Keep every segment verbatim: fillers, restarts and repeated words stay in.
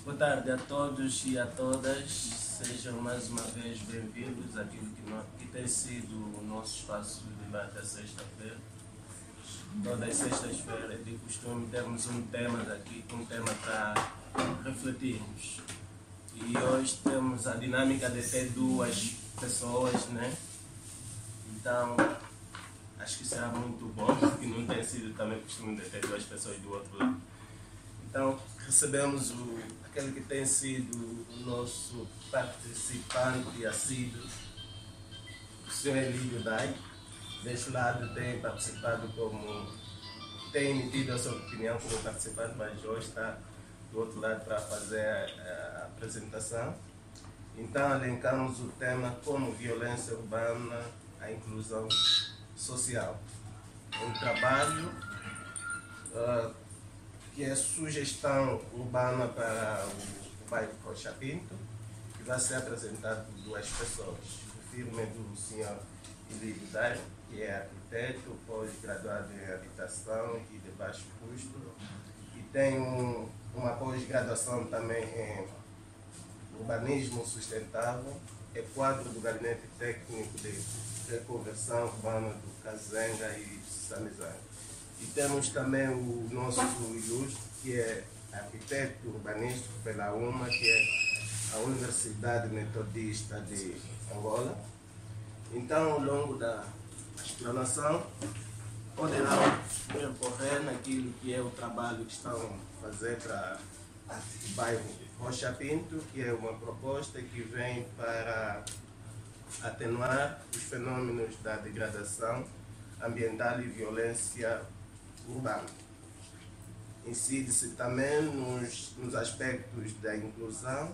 Boa tarde a todos e a todas, sejam mais uma vez bem-vindos àquilo que, no, que tem sido o nosso espaço de debate à sexta-feira. Todas as sextas-feiras, de costume, temos um tema aqui, um tema para refletirmos. E hoje temos a dinâmica de ter duas pessoas, né? Então, acho que será muito bom, porque não tem sido também costume de ter duas pessoas do outro lado. Então, recebemos o, aquele que tem sido o nosso participante assíduo, o senhor Elídio Dai. Deste lado tem participado como, tem emitido a sua opinião como participante, mas hoje está do outro lado para fazer a, a apresentação. Então, elencamos o tema como violência urbana, a inclusão social. Um trabalho uh, que é sugestão urbana para o, o bairro Rocha Pinto, que vai ser apresentado por duas pessoas. Refiro-me do senhor Elídio Dai, que é arquiteto, pós-graduado em habitação e de baixo custo, e tem um, uma pós-graduação também em urbanismo sustentável, é quadro do Gabinete Técnico de Reconversão Urbana do Kazenga e Samizanga. E temos também o nosso ilustre, que é arquiteto urbanístico pela U M A, que é a Universidade Metodista de Angola. Então, ao longo da explanação, poderão percorrer naquilo que é o trabalho que estão a fazer para o bairro Rocha Pinto, que é uma proposta que vem para atenuar os fenômenos da degradação ambiental e violência urbana. Incide-se também nos, nos aspectos da inclusão,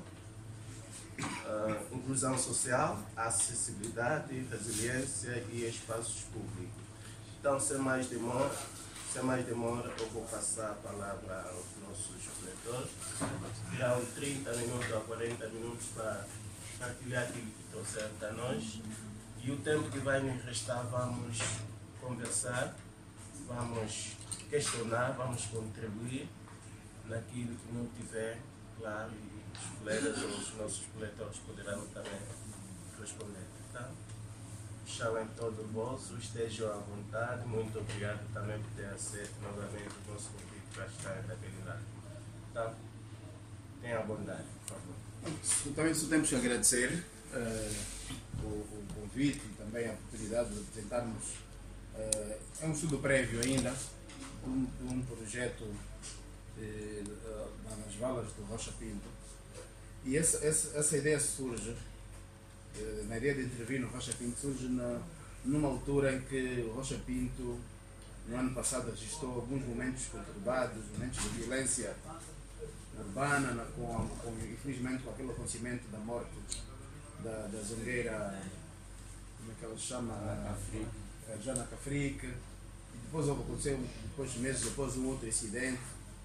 uh, inclusão social, acessibilidade, resiliência e espaços públicos. Então, sem mais demora, sem mais demora, eu vou passar a palavra aos nossos coletores. Terão trinta minutos a quarenta minutos para partilhar aquilo que trouxeram para nós. E o tempo que vai nos restar, vamos conversar, vamos questionar, vamos contribuir naquilo que não tiver claro, e os colegas ou os nossos coletores poderão também responder. Tá? Chamem todo o bolso, estejam à vontade. Muito obrigado também por ter aceito novamente o nosso convite para estar daquele lado. Tá? Tenha a bondade, por favor. Também só temos que agradecer uh, o, o convite e também a oportunidade de apresentarmos. Uh, é um estudo prévio ainda de um, de um projeto de, uh, nas valas do Rocha Pinto. E essa, essa, essa ideia surge, uh, na ideia de intervir no Rocha Pinto, surge na, numa altura em que o Rocha Pinto, no ano passado, registrou alguns momentos conturbados, momentos de violência urbana, na, com, com, infelizmente com aquele acontecimento da morte da, da zongueira, como é que ela se chama? A Jana Cafrique, e depois aconteceu, depois meses depois, um outro incidente,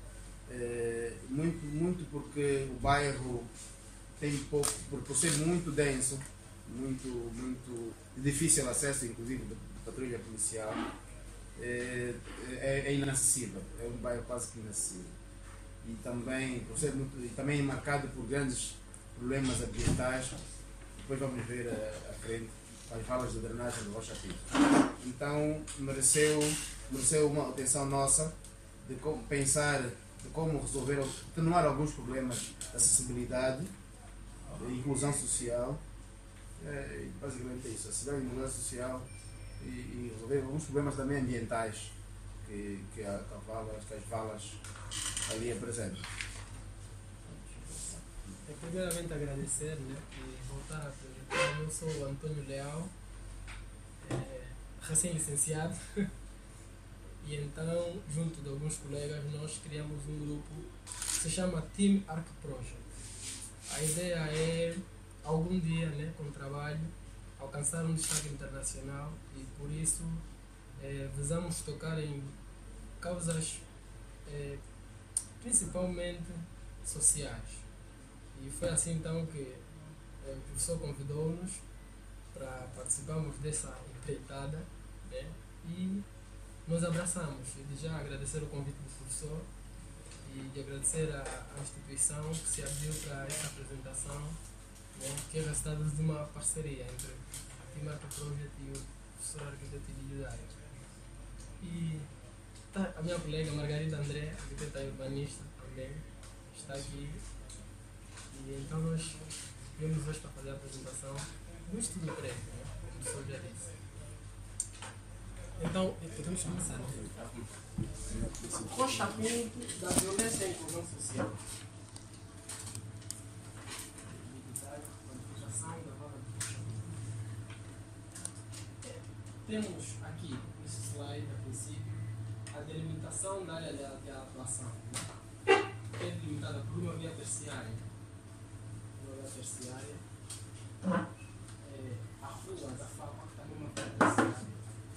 é, muito, muito porque o bairro tem pouco, por, por ser muito denso, muito, muito difícil acesso, inclusive de, de patrulha policial, é, é, é inacessível, é um bairro quase que inacessível. E também, por ser muito, e também marcado por grandes problemas ambientais, depois vamos ver a, a frente as valas de drenagem do Rocha Pinto. Então, mereceu, mereceu uma atenção nossa de como pensar, de como resolver, atenuar alguns problemas de acessibilidade, de inclusão social, é, basicamente é isso, acessibilidade e inclusão social, e, e resolver alguns problemas também ambientais que, que, a, que, a valas, que as valas ali apresentam. É, primeiramente agradecer, né, e voltar a apresentar. Eu sou o Antônio Leal, é, recém-licenciado, e então, junto de alguns colegas, nós criamos um grupo que se chama Team Arc Project. A ideia é, algum dia, né, com trabalho, alcançar um destaque internacional, e por isso é, visamos tocar em causas é, principalmente sociais. E foi assim então que o professor convidou-nos para participarmos dessa empreitada, né? E nos abraçamos. E de já agradecer o convite do professor e de agradecer à, à instituição que se abriu para esta apresentação, né, que é resultado de uma parceria entre a T-Market Project e o professor arquiteto Emílio Dário. E tá, a minha colega Margarida André, arquiteta e urbanista também, está aqui. E então nós viemos hoje para fazer a apresentação do estudo prévio, né, como o professor já disse. Então, podemos começar. Rocha Pinto da violência e inclusão social. Qualificação da vaga de Rocha Pinto. Temos aqui, nesse slide, a princípio, a delimitação da área de, de atuação. Né? É delimitada por uma via terciária. Uma via terciária. É, a rua da FAPA está numa via terciária.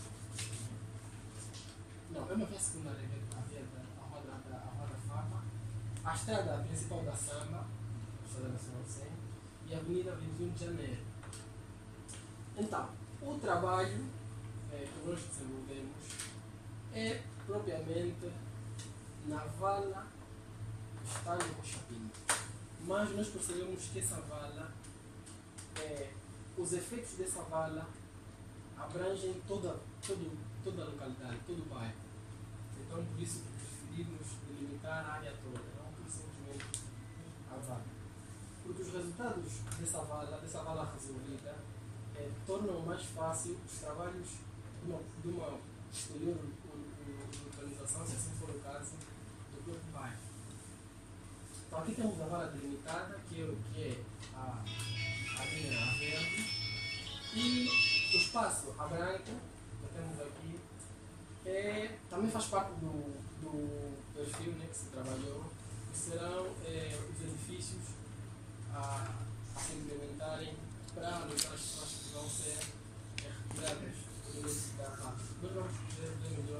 Não, é uma via secundária, a via da a roda da a roda FAPA, a estrada principal da Samba, a Estrada Nacional cem, e a Avenida vinte e um de Janeiro. Então, o trabalho é, que nós desenvolvemos é propriamente na vala do Estado de Rocha Pinto. Mas nós percebemos que essa vala, é, os efeitos dessa vala abrangem toda, todo, toda a localidade, todo o bairro. Então, por isso que preferimos delimitar a área toda, não por simplesmente a vala. Porque os resultados dessa vala, dessa vala resolvida, é, tornam mais fácil os trabalhos de uma, de uma posterior localização, se assim for o caso, do próprio bairro. Então, aqui temos a vala delimitada, que é, que é a, a linha verde, e o espaço a branco, que temos aqui, é, também faz parte do, do perfil, né, que se trabalhou, que serão é, os edifícios a, a se implementarem para alojar as pessoas que vão ser é, retiradas do início da fase. Nós vamos ver melhor.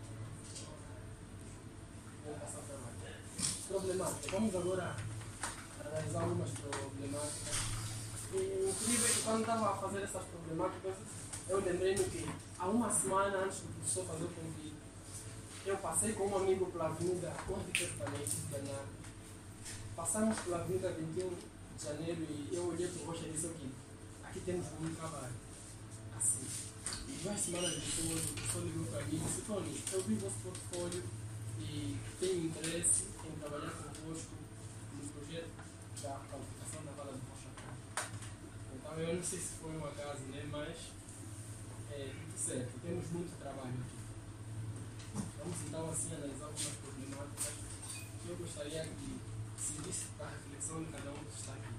Vamos passar para mais. Problemática. Vamos agora analisar algumas problemáticas. E o incrível é que quando estava a fazer essas problemáticas, eu lembrei-me que há uma semana antes do professor fazer o convite, eu passei com um amigo pela avenida, um arquiteto também, de Bernardo. Passamos pela avenida vinte e um de Janeiro e eu olhei para o Rocha e disse aqui, aqui temos muito trabalho. Assim. E duas semanas depois, o professor ligou para mim e disse, Tony, eu vi o vosso portfólio e tenho interesse em trabalhar convosco no projeto da qualificação da vala do Rocha Pinto. Então eu não sei se foi um acaso, né? Mas é tudo certo, temos muito trabalho aqui. Vamos então assim analisar algumas problemáticas que eu gostaria que servisse para a reflexão de cada um que está aqui.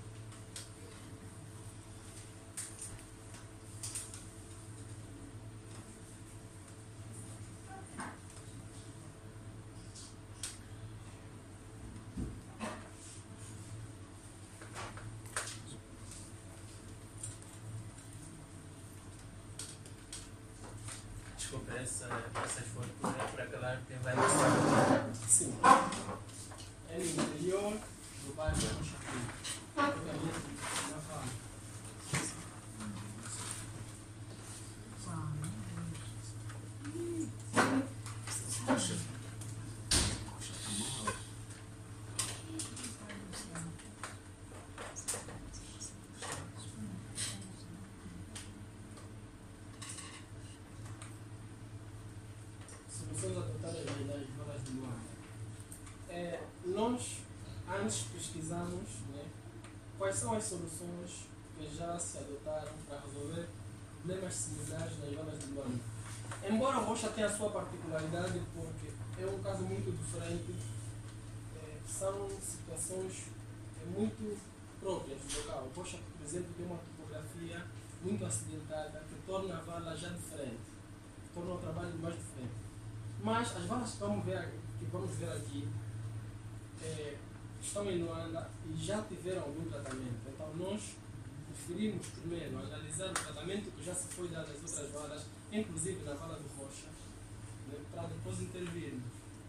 Desculpa, essa, essas fotos é para aquela que vai nascer. Sim. É no interior do bairro de Rocha Pinto. Propriamente na vala. Soluções adotadas nas valas de Luanda. É, nós, antes pesquisamos, né, quais são as soluções que já se adotaram para resolver problemas similares nas valas de Luanda. Embora o Rocha tenha a sua particularidade, porque é um caso muito diferente, é, são situações é, muito próprias do local. O Rocha, por exemplo, tem uma topografia muito acidentada que torna a vala já diferente, torna o trabalho mais diferente. Mas as valas que vamos ver, que vamos ver aqui é, estão em Luanda e já tiveram algum tratamento. Então nós preferimos primeiro analisar o tratamento que já se foi dado às outras valas, inclusive na vala do Rocha, né, para depois intervirmos.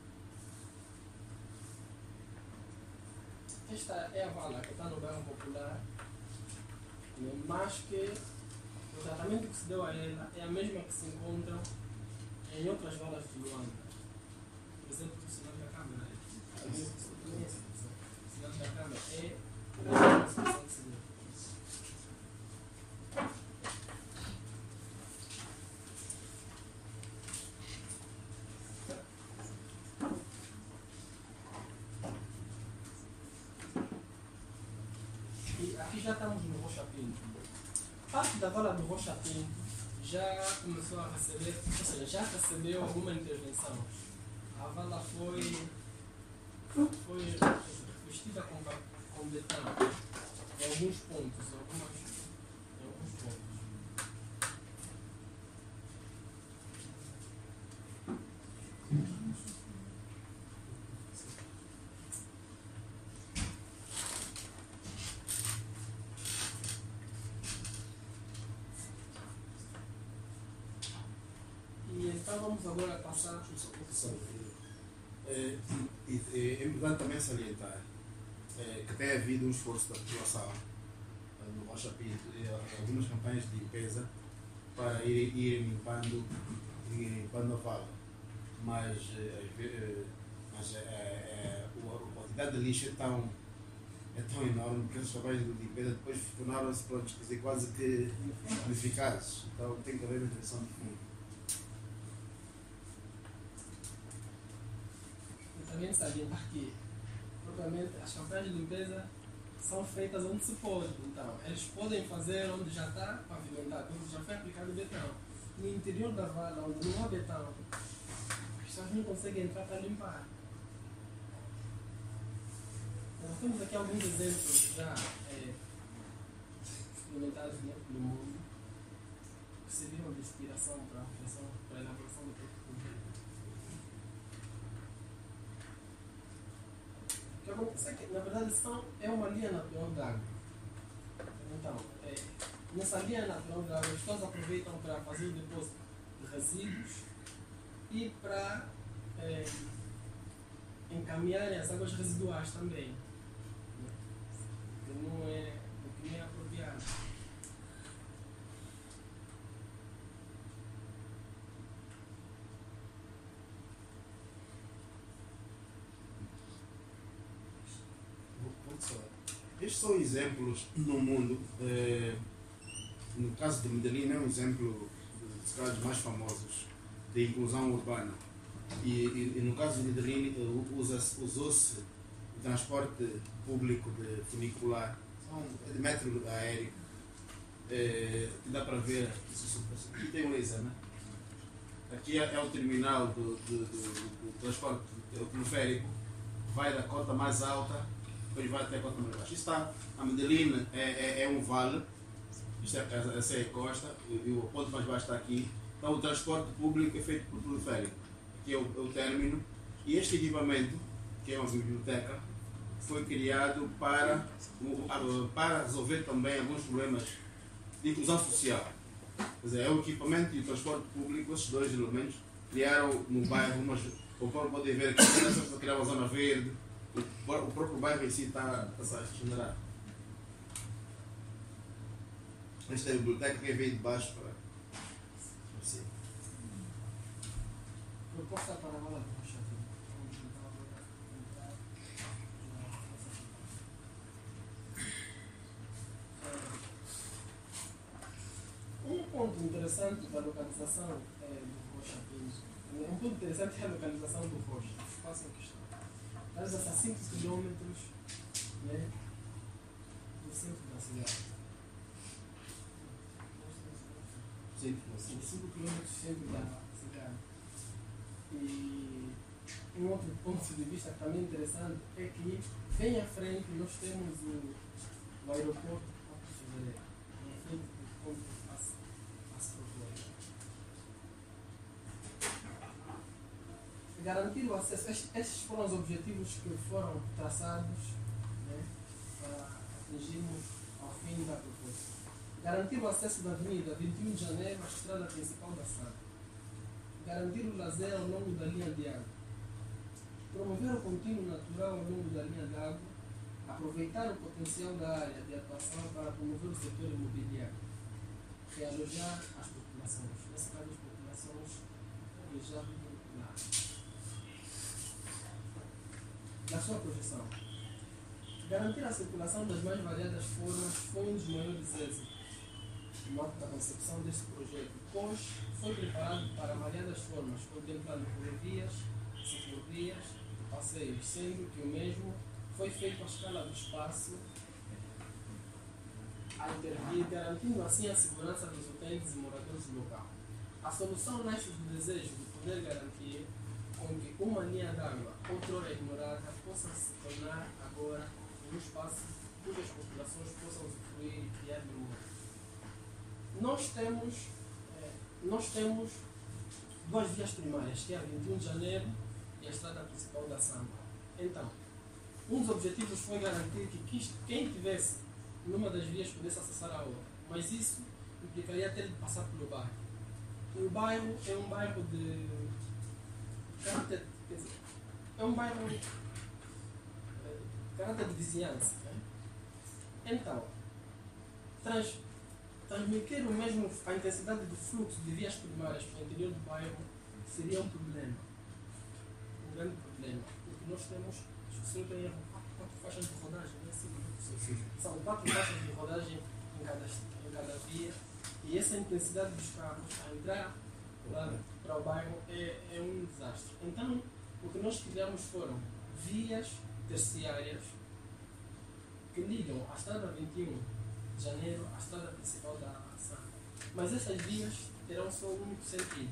Esta é a vala que está no bairro popular, né, mas que o tratamento que se deu a ela é a mesma que se encontra em outras valas de Luanda. Por exemplo, o sinal da câmera. Sinal da câmera é a solução de segurança. E aqui já estamos no Rocha Pinto. Parte da vala do Rocha Pinto já começou a receber, ou seja, já recebeu alguma intervenção. A vala foi, foi revestida com, com betão em alguns pontos, em, algumas, em alguns pontos. Então vamos agora passar. É, e, e, é importante também salientar é, que tem havido um esforço da população é, no Rocha Pinto e algumas campanhas de limpeza para ir, ir limpando, ir limpando a vala. Mas, é, mas é, é, a quantidade de lixo é tão, é tão enorme que esses trabalhos de limpeza depois tornaram-se quase que ineficazes. Então tem que haver uma intervenção de fundo. Também salientar que, propriamente, as campanhas de limpeza são feitas onde se pode. Então, eles podem fazer onde já está pavimentado, onde já foi aplicado betão. No interior da vala, onde não há betão, as pessoas não conseguem entrar para limpar. Nós temos aqui alguns exemplos já é, experimentados, né, no mundo, que serviram de inspiração para a reflexão, para a elaboração do próprio projeto. O que acontece é que, na verdade, são, é uma linha natural d'água. Então, é, nessa linha natural d'água, as pessoas aproveitam para fazer o depósito de resíduos e para é, encaminharem as águas residuais também. O que não é, o que não é apropriado. Estes são exemplos no mundo. Eh, no caso de Medellín, é um exemplo dos casos mais famosos de inclusão urbana. E, e, e no caso de Medellín, usa-se, usou-se o transporte público de funicular, de metro aéreo, eh, que dá para ver. Aqui tem um laser, né? Aqui é, é o terminal do, do, do, do transporte teleférico, vai da cota mais alta, depois vai até a cota mais baixa. Isto está, a Medellín é, é, é um vale, isto é, essa é a costa, e, e o ponto mais baixo está aqui. Então o transporte público é feito por teleférico. Aqui é o, é o término, e este equipamento, que é uma biblioteca, foi criado para, para resolver também alguns problemas de inclusão social. Quer dizer, é o equipamento e o transporte público, esses dois elementos, criaram no bairro, mas o próprio pode ver que para criar uma zona verde, o, o próprio bairro em si está, está a regenerar. Esta é a biblioteca que veio de baixo para cima. Proposta para a vala do Rocha Um ponto interessante da localização é, do Rocha Pinto, um ponto interessante é a localização do Rocha, o espaço em questão. Estás a cinco quilômetros, né, do centro da cidade. cinco quilômetros do centro da cidade. E um outro ponto de vista também interessante é que bem à frente nós temos o, o aeroporto de Fevereiro, em frente do ponto de passe, passe garantir o acesso. Estes foram os objetivos que foram traçados, né, para atingirmos ao fim da proposta. Garantir o acesso da Avenida vinte e um de Janeiro à estrada principal da cidade. Garantir o lazer ao longo da linha de água. Promover o contínuo natural ao longo da linha de água. Aproveitar o potencial da área de atuação para promover o setor imobiliário. Realojar as populações. Nesse caso, as populações já populares. sua projeção. Garantir a circulação das mais variadas formas foi um dos maiores êxitos no ato da concepção deste projeto, pois foi preparado para variadas formas, contemplando rodovias, ciclovias e passeios, sendo que o mesmo foi feito à escala do espaço a intervir, garantindo assim a segurança dos utentes e moradores do local. A solução nasce do desejo de poder garantir com que uma linha d'água, outrora ignorada, possa se tornar agora um espaço cujas populações possam usufruir e criar memória. Nós temos, eh, nós temos duas vias primárias, que é a vinte e um de janeiro e a estrada principal da Samba. Então, um dos objetivos foi garantir que quis- quem tivesse numa das vias pudesse acessar a outra, mas isso implicaria ter de passar pelo bairro. E o bairro é um bairro de caráter, quer dizer, é um bairro de caráter de vizinhança. Né? Então, trans, transmitir o mesmo, a intensidade do fluxo de vias primárias para o interior do bairro seria um problema, um grande problema, porque nós temos, acho que o senhor tem erro, quatro faixas de rodagem, não é assim? São quatro faixas de rodagem em cada, em cada via, e essa intensidade dos carros a entrar para, para o bairro é, é um desastre. Então, o que nós criamos foram vias terciárias que ligam a estrada vinte e um de janeiro à estrada principal da Santa. Mas essas vias terão só um único sentido.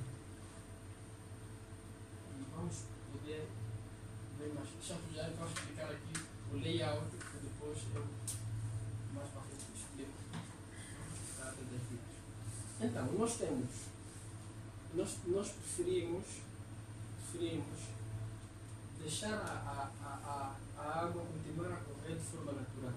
E vamos poder ver mais. Deixa-me já então explicar aqui o layout, que depois eu mais para frente explico a trata das vias. Então, nós temos, nós, nós preferimos, preferimos deixar a, a, a, a água continuar a correr de forma natural.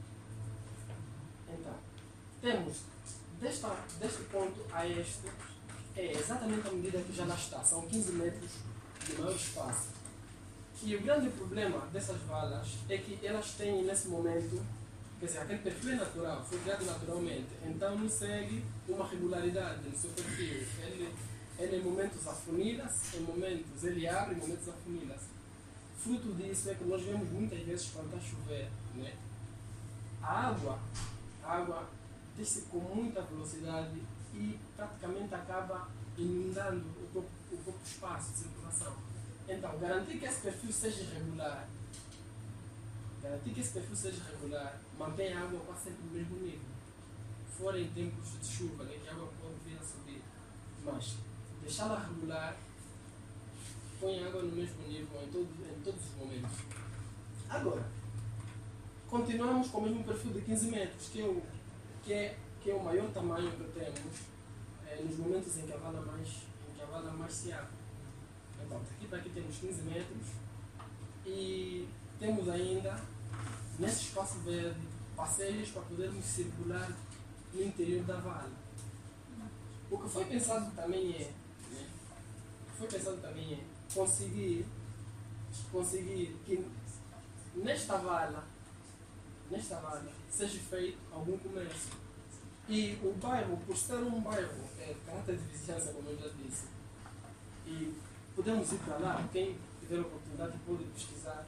Então, temos desta, deste ponto a este, é exatamente a medida que já lá está, são quinze metros de maior espaço. E o grande problema dessas valas é que elas têm nesse momento, quer dizer, aquele perfil é natural, foi criado naturalmente, então não segue uma regularidade no seu perfil. Ele, ele em momentos afunilas, em momentos ele abre, em momentos afunilas. Fruto disso é que nós vemos muitas vezes quando está a chover, né? A água, a água desce com muita velocidade e praticamente acaba inundando o próprio, o próprio espaço de circulação. Então, garantir que esse perfil seja regular, garantir que esse perfil seja regular, mantém a água quase sempre no mesmo nível. Fora em tempos de chuva, né, que a água pode vir a subir. Mas deixá-la regular, põe a água no mesmo nível em, todo, em todos os momentos. Agora, continuamos com o mesmo perfil de quinze metros, que é o, que é, que é o maior tamanho que temos é, nos momentos em que a vala mais, em que a vala mais se abre. Então, daqui para aqui temos quinze metros e temos ainda, nesse espaço verde, passeios para podermos circular no interior da vala. O que foi pensado também é, né, o que foi pensado também é conseguir, conseguir que nesta vala, nesta vala, seja feito algum comércio. E o bairro, por ser um bairro é, de caráter de vizinhança, como eu já disse, e podemos ir para lá, quem tiver a oportunidade pode pesquisar.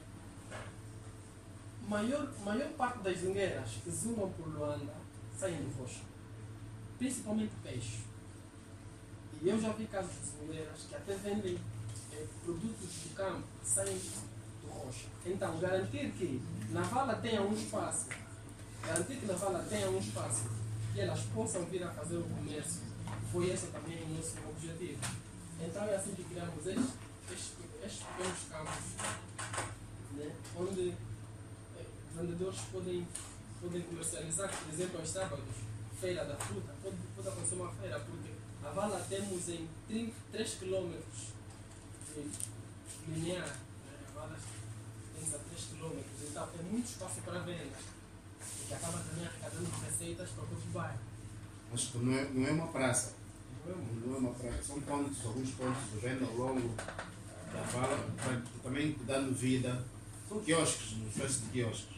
Maior, maior parte das lingueiras que zumbam por Luanda saem de rocha, principalmente peixe. E eu já vi casos de lingueiras que até vendem eh, produtos do campo que saem de rocha. Então, garantir que na vala tenha um espaço, garantir que na vala tenha um espaço e elas possam vir a fazer o comércio, foi esse também o nosso objetivo. Então é assim que criamos estes, estes, estes pequenos campos, né, onde eh, vendedores podem, podem comercializar, por exemplo, aos sábados, feira da fruta, pode, pode acontecer uma feira, porque a vala temos em trinta, três quilômetros de linear, né, a vala temos a três quilômetros, então tem muito espaço para venda, e que acaba também arrecadando receitas para o próprio bairro. Acho que não é, não é uma praça. Não é uma praça. São pontos, alguns pontos de venda ao longo da vala, também dando vida. São quiosques, uma espécie de quiosques.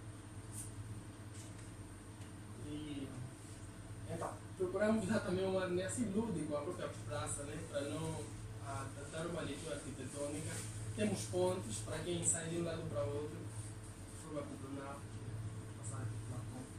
E, então, procuramos dar também um ar assim lúdico à própria praça, né, para não a, a dar uma leitura arquitetônica. Temos pontes para quem sai de um lado para o outro, de forma pedonal, passar pela ponte.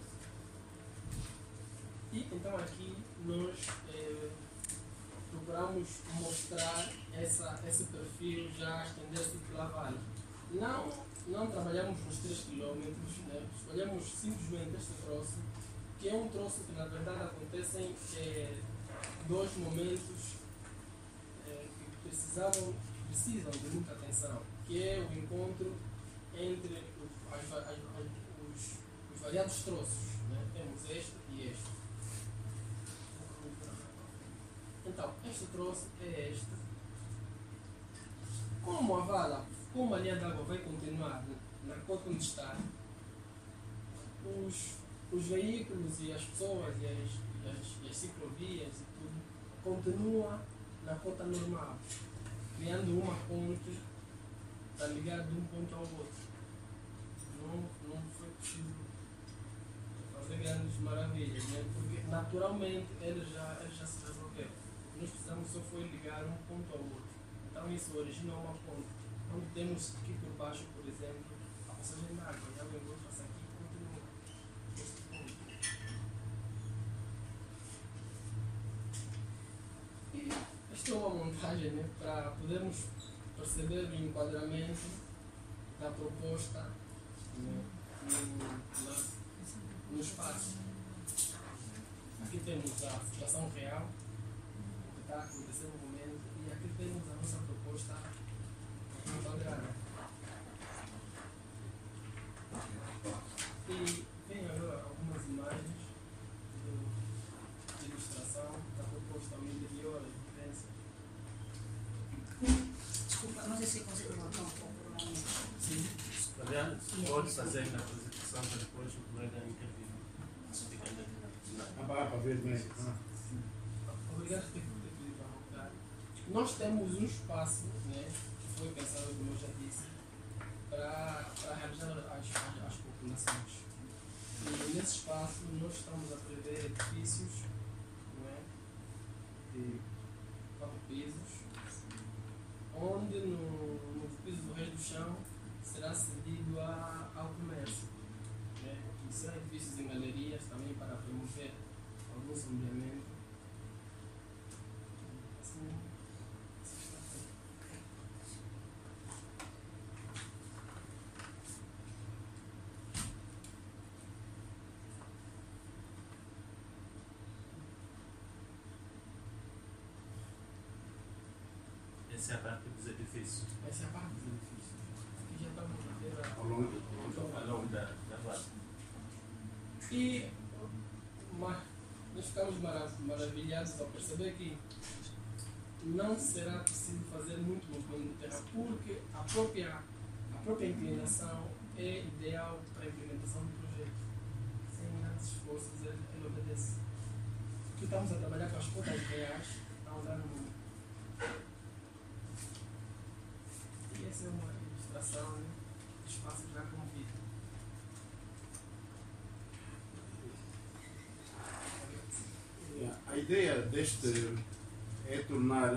E então aqui nós eh, procuramos mostrar essa, esse perfil já estender-se pela vale. Não, não trabalhamos nos três quilômetros, né? Escolhemos simplesmente este troço, que é um troço que na verdade acontecem eh, dois momentos eh, que precisavam, precisam de muita atenção, que é o encontro entre os, as, as, os, os variados troços. Né? Temos este e este. Então, este troço é este. Como a vala, como a linha d'água vai continuar na cota onde está, os, os veículos e as pessoas e as, e as, e as ciclovias e tudo continuam na cota normal, criando uma ponte para ligar de um ponto ao outro. Não, não foi possível fazer grandes maravilhas, né? Porque naturalmente eles já, eles já se resolveram. O que nós precisamos só foi ligar um ponto ao outro. Então isso origina uma ponte. Onde temos aqui por baixo, por exemplo, a passagem da água. E a água passa aqui e continua neste ponto. E esta é uma montagem, né, para podermos perceber o enquadramento da proposta, né, no, na, no espaço. Aqui temos a situação real, o que está a acontecer no momento, e aqui temos a nossa proposta enquadrada. E vem agora algumas imagens do, de ilustração da proposta ao interior, a diferença. Desculpa, não sei se você levantar um pouco o nome. Sim, aliás, pode fazer na apresentação para depois o colega intervir. Ah, para ver bem. Obrigado por ter pedido para voltar. Nós temos um espaço, né, que foi pensado, como eu já disse, para, para realizar as, as, as populações. E nesse espaço nós estamos a prever edifícios, não é, de quatro pisos, onde no, no piso do resto do chão será cedido a, ao comércio. Né? E serão edifícios em galerias também para promover algum sombreamento. Assim, assim está feito. Essa é a parte dos edifícios. Essa é a parte dos edifícios. Aqui já estamos a ver a... Ao longo, Ao longo da, da vale. E mas, nós ficamos marav- maravilhados ao perceber que não será possível fazer muito movimento de terra, porque a própria, a própria inclinação é ideal para a implementação do projeto. Sem grandes esforços, ele, ele obedece. Aqui estamos a trabalhar com as cotas reais, estamos a dar um. E essa é uma ilustração, né, do espaço já com vida. a ideia deste é tornar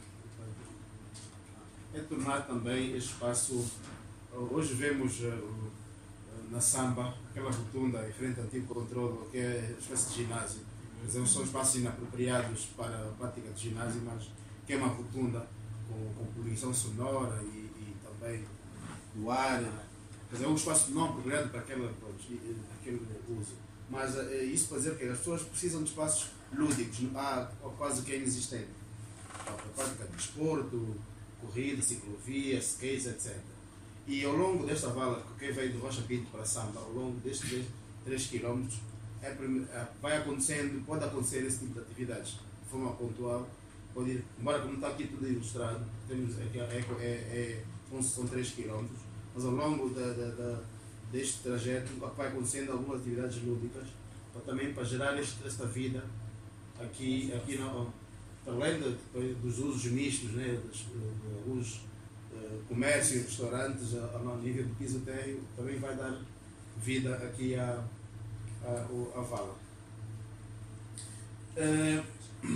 é tornar também este espaço. Hoje vemos uh, na Samba aquela rotunda em frente ao antigo controle, que é uma espécie de ginásio. Quer dizer, são espaços inapropriados para a prática de ginásio, mas que é uma rotunda com, com poluição sonora e, e também do ar. Quer dizer, é um espaço não apropriado para aquela, para aquele uso. Mas é isso para dizer que as pessoas precisam de espaços lúdicos, há quase que é inexistente. Para a prática de desporto, corrida, ciclovia, skates, etcétera. E ao longo desta vala, que veio de Rocha Pinto para Samba, ao longo destes três quilômetros, é, vai acontecendo, pode acontecer esse tipo de atividades de forma pontual. Pode ir, embora como está aqui tudo ilustrado, temos, é, é, é, é, são três quilômetros, mas ao longo da, da, da, deste trajeto vai acontecendo algumas atividades lúdicas, para, também para gerar este, esta vida aqui, aqui no, para além de, dos usos mistos, né, dos, dos uh, comércio e restaurantes a, a nível do piso térreo, também vai dar vida aqui à, à, à vala. Uh,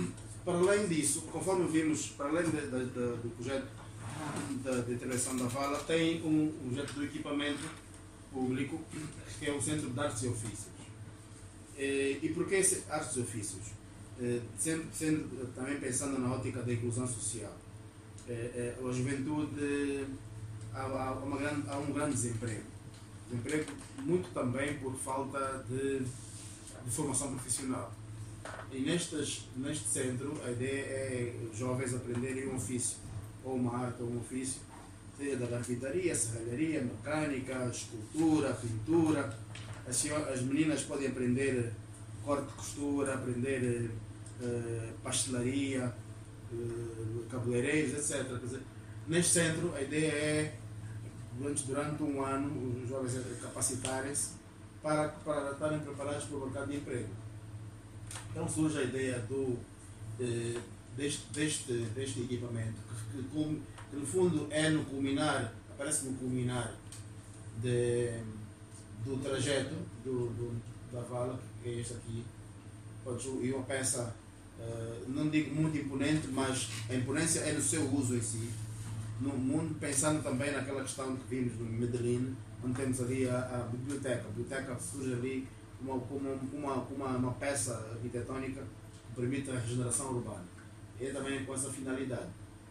para além disso, conforme vimos, para além de, de, de, do projeto de, de intervenção da Vala, tem um projeto do equipamento público, que é o Centro de Artes e Ofícios. E, e por que esse Artes e Ofícios? Sendo, sendo também pensando na ótica da inclusão social. A juventude, há, há, uma grande, há um grande desemprego. Desemprego muito também por falta de, de formação profissional. E nestes, neste centro, a ideia é os jovens aprenderem um ofício, ou uma arte ou um ofício, seja da carpintaria, serralharia, mecânica, escultura, pintura. As, as meninas podem aprender corte de costura, aprender uh, pastelaria, uh, cabeleireiros, etcétera. Quer dizer, neste centro, a ideia é, durante, durante um ano, os jovens capacitarem-se para, para estarem preparados para o mercado de emprego. Então surge a ideia do, eh, deste, deste, deste equipamento, que, que, que no fundo é no culminar, aparece no culminar de, do trajeto do, do, da Vala, que é este aqui. E uma peça, uh, não digo muito imponente, mas a imponência é no seu uso em si. No mundo, pensando também naquela questão que vimos no Medellín, onde temos ali a, a biblioteca. A biblioteca surge ali como uma, uma, uma, uma peça arquitetônica que permite a regeneração urbana. E é também com essa finalidade.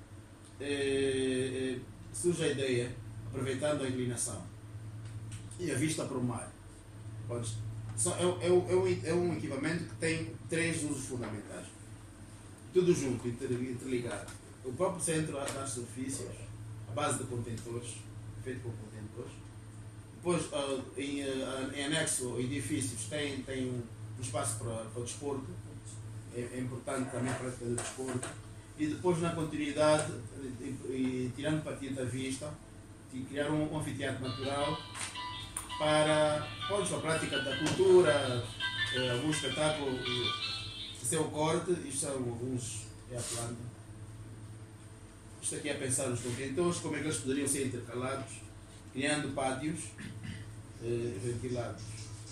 E, e, surge a ideia, aproveitando a inclinação e a vista para o mar. Pode, é, é, é um equipamento que tem três usos fundamentais. Tudo junto, interligado. O próprio centro das artes e ofícios, a base de contentores, feito com contentores. Depois, uh, em, uh, em anexo, edifícios, tem, tem um, um espaço para, para o desporto. É, é importante também para a prática do desporto. E depois, na continuidade, e, e, tirando partido da vista, criar um, um anfiteatro natural para, para a prática da cultura, uh, algum espetáculo. Esse é o corte, isto são alguns, é a planta. Isto aqui é pensar nos contentores, como é que eles poderiam ser intercalados, criando pátios eh, ventilados.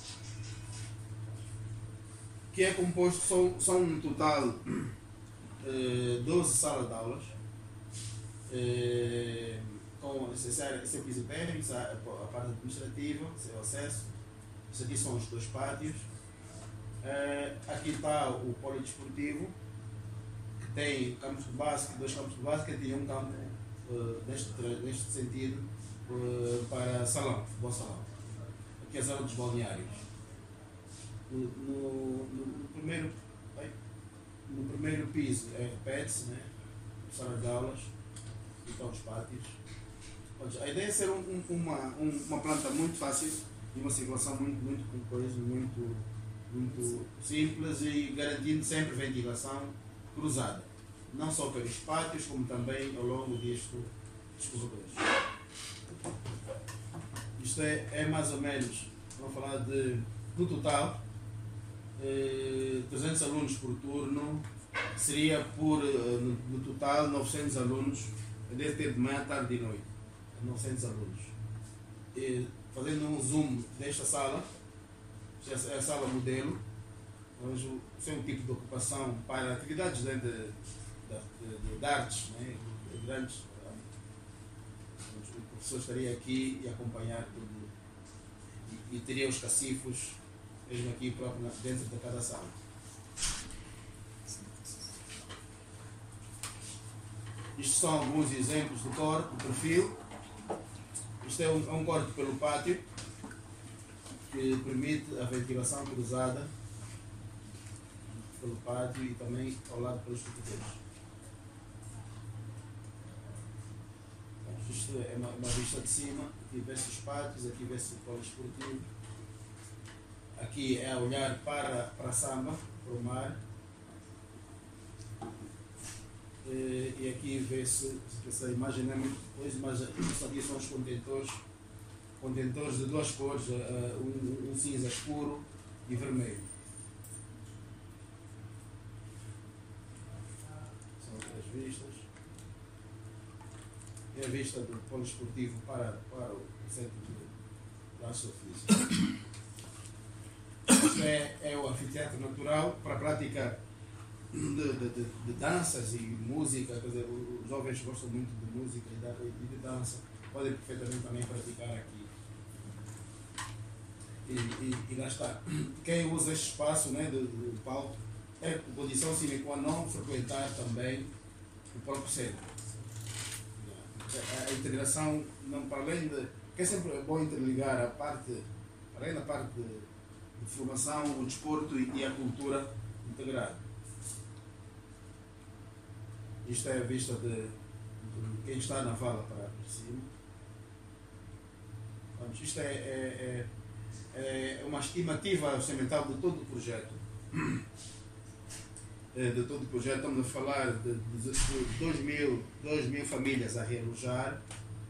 Que é composto, são, são um total eh, doze salas de aulas, eh, com esse é o piso térmico, a parte administrativa, esse é o acesso. Isso aqui são os dois pátios. Eh, aqui está o polidesportivo, que tem campos de basquete, dois campos de basquete e um campo uh, neste, neste sentido uh, para salão, futebol salão. Aqui é a zona dos balneários. No, no, no, primeiro, no primeiro piso é, repete-se, né? Sala de aulas, e estão os pátios. A ideia é ser um, um, uma, um, uma planta muito fácil e uma circulação muito, muito, coisa, muito, muito simples e garantindo sempre ventilação cruzada, não só pelos pátios, como também ao longo disto, dos corredores. Isto é, é mais ou menos, vamos falar de, no total, eh, trezentos alunos por turno, seria por, no, no total, novecentos alunos, deve ter de manhã, tarde e noite, novecentos alunos. E, fazendo um zoom desta sala, esta é a sala modelo, onde é um tipo de ocupação para atividades de, de, de, de artes, né? de grandes. O professor estaria aqui e acompanhar tudo. E, e teria os cacifos, mesmo aqui próprio dentro de cada sala. Isto são alguns exemplos do corte, do perfil. Isto é um, é um corte pelo pátio, que permite a ventilação cruzada pelo pátio e também ao lado pelos corredores. Isto é uma, uma vista de cima, aqui vê-se os pátios, aqui vê-se o polo esportivo. Aqui é a olhar para, para a samba, para o mar. E, e aqui vê-se, essa imagem não é muito coisa, mas isto aqui são os contentores, contentores de duas cores, um, um cinza escuro e vermelho. São outras vistas. É a vista do polo esportivo para, para o centro de artes e ofícios. Isto é, é o anfiteatro natural para a prática de, de, de, de danças e música, quer dizer, os jovens gostam muito de música e de dança, podem perfeitamente também praticar aqui. E, e, e lá está. Quem usa este espaço, né, de, de palco é condição sine qua non frequentar também o próprio centro. A, a integração, não, para além de. Que é sempre bom interligar a parte, para além da parte de, de formação, o desporto e, e a cultura integrada. Isto é a vista de, de quem está na vala para cima. Vamos, isto é, é, é, é uma estimativa orçamental de todo o projeto. De todo o projeto, estamos a falar de, de, de dois mil famílias a realojar,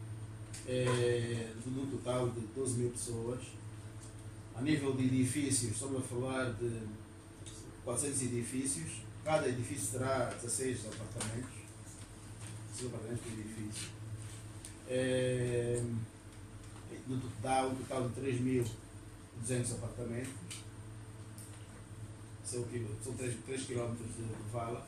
é, num total de doze mil pessoas. A nível de edifícios, estamos a falar de quatrocentos edifícios. Cada edifício terá dezasseis apartamentos. dezasseis apartamentos por edifício. É, no total, um total de três mil e duzentos apartamentos. São três quilómetros de, de vala.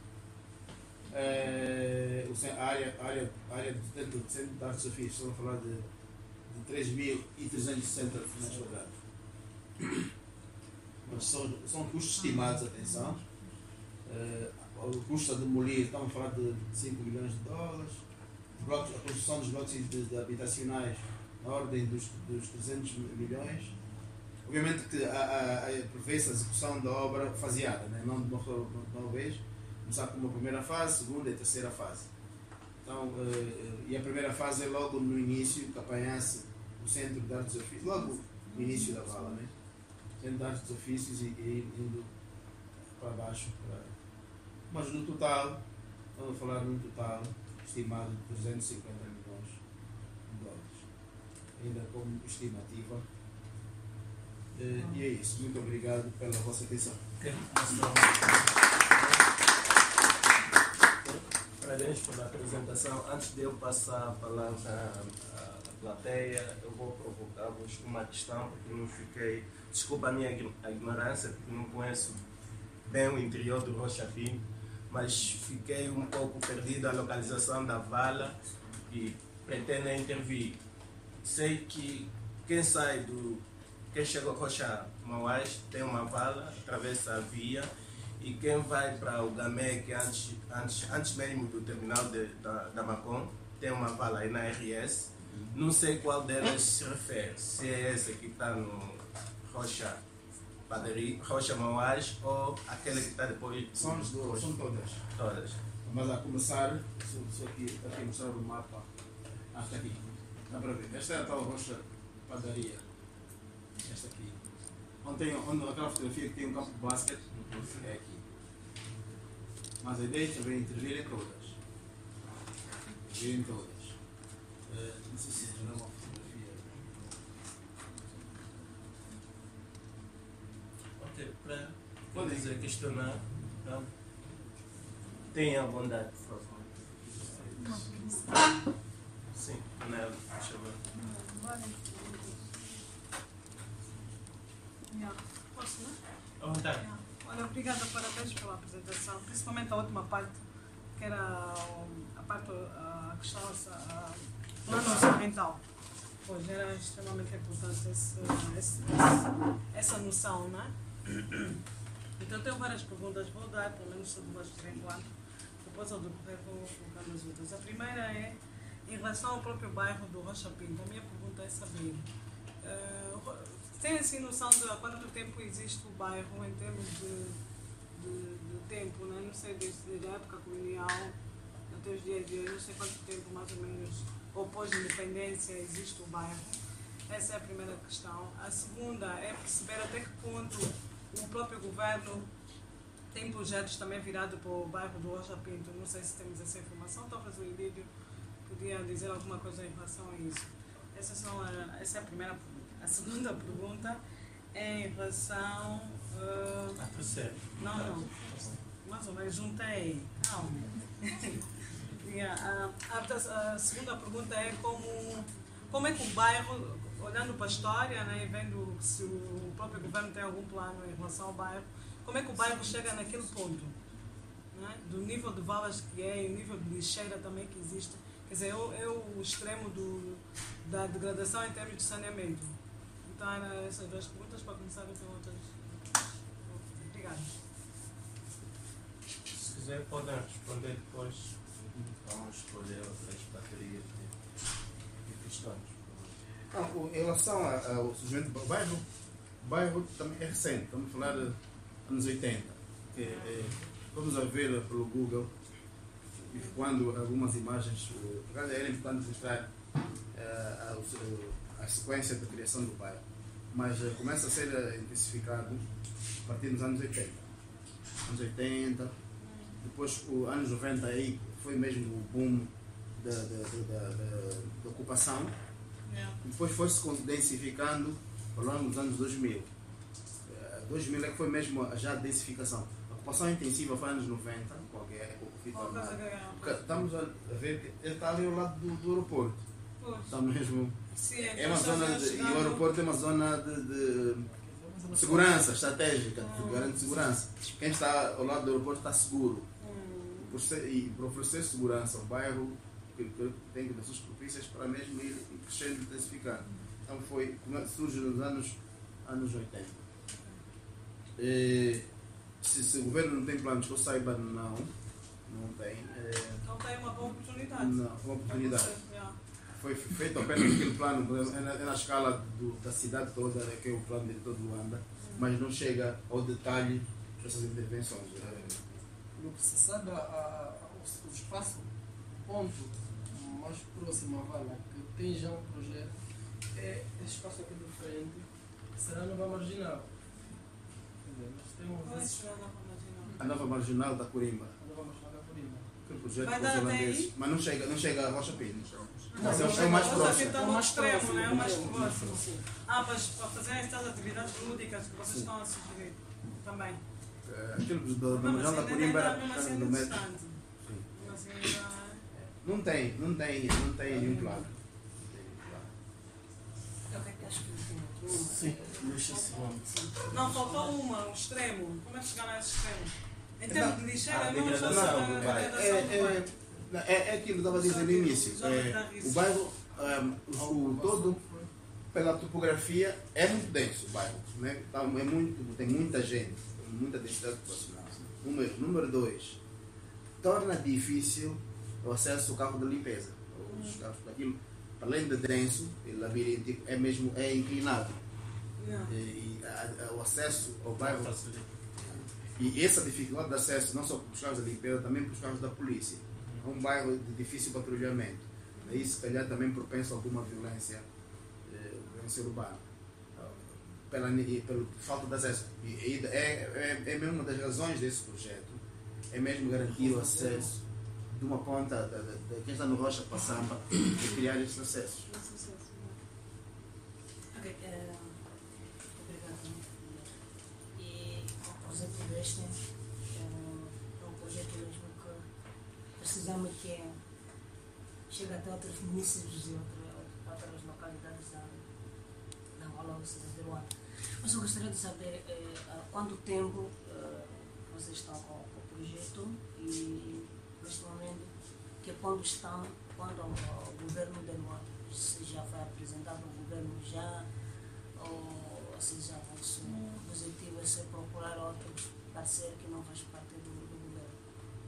É, a área, área, área dentro do centro de artes e desafios, estamos a falar de, de três mil e trezentos e sessenta metros quadrados. Mas são, são custos estimados, atenção. É, o custo a demolir, estamos a falar de cinco milhões de dólares. Os blocos, a construção dos blocos de, de habitacionais na ordem dos, dos trezentos milhões. Obviamente que prevê-se a execução da obra faseada, né? Não de uma, uma vez, começar com uma primeira fase, segunda e terceira fase. Então, uh, e a primeira fase é logo no início, que apanhasse o centro de artes e ofícios, logo no início da vala, né? Centro de artes e ofícios e, e indo para baixo. Para... Mas no total, vamos falar num total estimado de trezentos e cinquenta milhões de dólares. Ainda como estimativa. Uh, e é isso. Muito obrigado pela vossa atenção. Parabéns pela apresentação. Antes de eu passar a palavra à, à plateia, eu vou provocar-vos uma questão, porque não fiquei. Desculpa a minha ignorância, porque não conheço bem o interior do Rocha Pinto, mas fiquei um pouco perdido a localização da vala e pretendo intervir. Sei que quem sai do. Quem chega ao Rocha Mauás tem uma vala, atravessa a via, e quem vai para o Gamec, antes, antes, antes mesmo do terminal de, da, da Macon, tem uma vala aí na R S. Não sei qual delas se refere, se é essa que está no Rocha Padaria, Rocha Mauás, ou aquela que está depois. São, as duas, são todas. Todas. Mas a começar, só aqui, está aqui a mostrar o mapa. Ah, está aqui. Dá para ver. Esta é a tal Rocha Padaria. Esta aqui. Onde tem onde, aquela fotografia que tem um campo de basquete, é aqui. Mas a ideia também é intervir em todas. Intervir em todas. Uh, não sei se não é uma fotografia. Ok, para pode dizer, questionar, não? Tenha a bondade, por favor. Sim, Anel, deixa eu ver. Yeah. Posso, né? À vontade. Yeah. Olha, obrigada, parabéns pela apresentação, principalmente a última parte, que era a parte, a questão, a plano orçamental. Pois, era extremamente importante esse, esse, essa noção, né? Então, tenho várias perguntas, vou dar pelo menos duas por enquanto, depois ao decorrer vou colocar as outras. A primeira é em relação ao próprio bairro do Rocha Pinto. A minha pergunta é saber. Uh, Tem assim noção de há quanto tempo existe o bairro em termos de, de, de tempo, né? Não sei, desde a época colonial até os dias de hoje, não sei quanto tempo mais ou menos, ou pós-independência, existe o bairro. Essa é a primeira questão. A segunda é perceber até que ponto o próprio governo tem projetos também virados para o bairro do Rocha Pinto. Não sei se temos essa informação, talvez o Ilídio podia dizer alguma coisa em relação a isso. Essas são a, essa é a primeira pergunta. A segunda pergunta é em relação... Uh... A terceira. Não, não. Mais ou menos, juntei. Calma. yeah, a, a, a segunda pergunta é como, como é que o bairro, olhando para a história, né, e vendo se o próprio governo tem algum plano em relação ao bairro, como é que o bairro chega naquele ponto? né? Do nível de valas que é e o nível de lixeira também que existe. Quer dizer, é o, é o extremo do, da degradação em termos de saneamento. Então, eram essas duas perguntas. Para começar, eu tenho outras. Obrigada. Se quiser, podem responder depois. Vamos escolher outras baterias de, de questões. Não, em relação a- ao surgimento do bairro, o bairro também é recente, estamos a falar de anos oitenta. Que, é, vamos a ver pelo Google, e quando algumas imagens, eh, por acaso era importante mostrar eh, a, a, a sequência da criação do bairro, mas eh, começa a ser eh, intensificado a partir dos anos oitenta. Anos oitenta, depois os anos noventa aí foi mesmo o boom da, da, da, da, da ocupação. Depois foi-se densificando ao longo dos anos dois mil. Eh, dois mil é que foi mesmo já a densificação. A ocupação intensiva foi nos anos noventa, qualquer conflito Qual coisa armado. que é? Porque estamos a a ver que ele está ali ao lado do, do aeroporto. Pois. Está mesmo. Sim, É uma então, zona já de, e chegando- o aeroporto é uma zona de, de segurança estratégica, que garante segurança. Quem está ao lado do aeroporto está seguro. Hum. Por ser, e por oferecer segurança ao bairro, que, que tem condições propícias para mesmo ir crescendo e intensificando. Então foi, come- surge nos anos, anos oitenta. E, se, se o governo não tem planos que eu saiba, não. Não tem. É, Então tem uma boa oportunidade. não, uma oportunidade. Yeah. Foi feito apenas aquele plano, por exemplo, é na, é na escala do, da cidade toda, que é o plano diretor de Luanda, mas não chega ao detalhe dessas intervenções. É, No que se sabe, a, a, o, o espaço, o ponto mais próximo à vala, que tem já um projeto, é esse espaço aqui de frente, que será a nova marginal. Quer dizer, nós temos Qual é esse, esse nova marginal? a nova marginal da Corimba, a nova marginal da Corimba. aquele projeto Vai com dar os até holandeses, aí? mas não chega, não chega a Rocha Pinto. Não, Mas é, não o- é chega o mais a Rocha próximo. Pinto. É o mais extremo, próximo, né? O mais é, próximo. sim. Ah, mas para fazer estas atividades lúdicas que vocês estão a sugerir também. É, aquilo da, da Mesmo marginal da assim, Corimba ainda- era mesmo por assim causa é do metro. distante. Sim. Mesmo assim ainda- Não tem, não tem, não tem nenhum plano. Não tem nenhum plano. Ok, acho que tem aqui uma. Sim, deixa esse nome. Sim. Não, faltou uma, um extremo. Como é que chegaram a esse extremo? Em termos de lixeira, A não degradação a do bairro. É, degradação do bairro. é, é, é aquilo que eu estava a dizer no início. É, o bairro, um, o todo, pela topografia, é muito denso o bairro. Né? Tá, é muito, tem muita gente, muita densidade populacional. Número, número dois, torna difícil o acesso ao carro de limpeza. Os carros daquilo, além de denso e labiríntico, é mesmo é inclinado. Yeah. E, e a- a- o acesso ao bairro. Facilita. E essa dificuldade de acesso, não só para os carros de limpeza, também para os carros da polícia. É um bairro de difícil patrulhamento. Daí, se calhar, também propenso a alguma violência, eh, violência urbana. Ah, Pela, e pela falta de acesso. E, e é, é, é mesmo uma das razões desse projeto, é mesmo garantir o acesso de uma ponta, da, da, da, quem está no Rocha para Samba, e criar esses acessos. Ok, eh, obrigado. E o projeto deste é um, é um projeto mesmo que precisamos que chegue até outros municípios e outra- outras localidades da, da Angola ou cidade de Luanda. Mas eu gostaria de saber eh, há quanto tempo eh, vocês estão com, com o projeto e neste momento que é quando estão, quando o, o governo de Luanda, se já foi apresentado ao governo já, ou seja, nosso objetivo é ser procurar outros parceiros que não fazem parte do, do governo.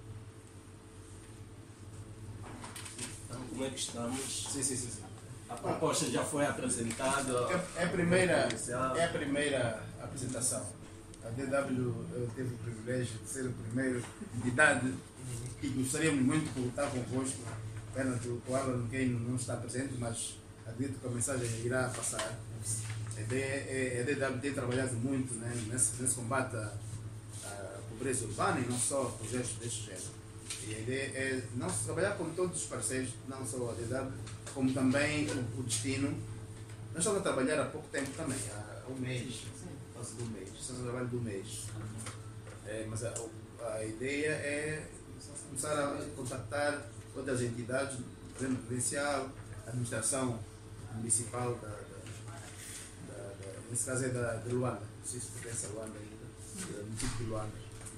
Então, como é que estamos? Sim, sim, sim. sim. A proposta já foi apresentada. É, é a primeira, Inicial. é a primeira apresentação. A D W eh, teve o privilégio de ser o primeiro entidade e gostaríamos muito de estar convosco. Pena que o Alan Kane não está presente, mas acredito que a mensagem irá passar. A D- é- a D W tem trabalhado muito, né, nesse, nesse combate à, à pobreza urbana e não só projetos deste género. E a ideia é não se trabalhar com todos os parceiros, não só a D W, como também o, o destino. Nós estamos a trabalhar há pouco tempo também, há um mês, quase do mês, estamos a trabalhar do mês. É, mas a, a ideia é começar a contactar outras entidades, o governo provincial, a administração municipal da, da, da, da nesse caso é da, de Luanda, não sei se pertence a Luanda ainda, do município de Luanda.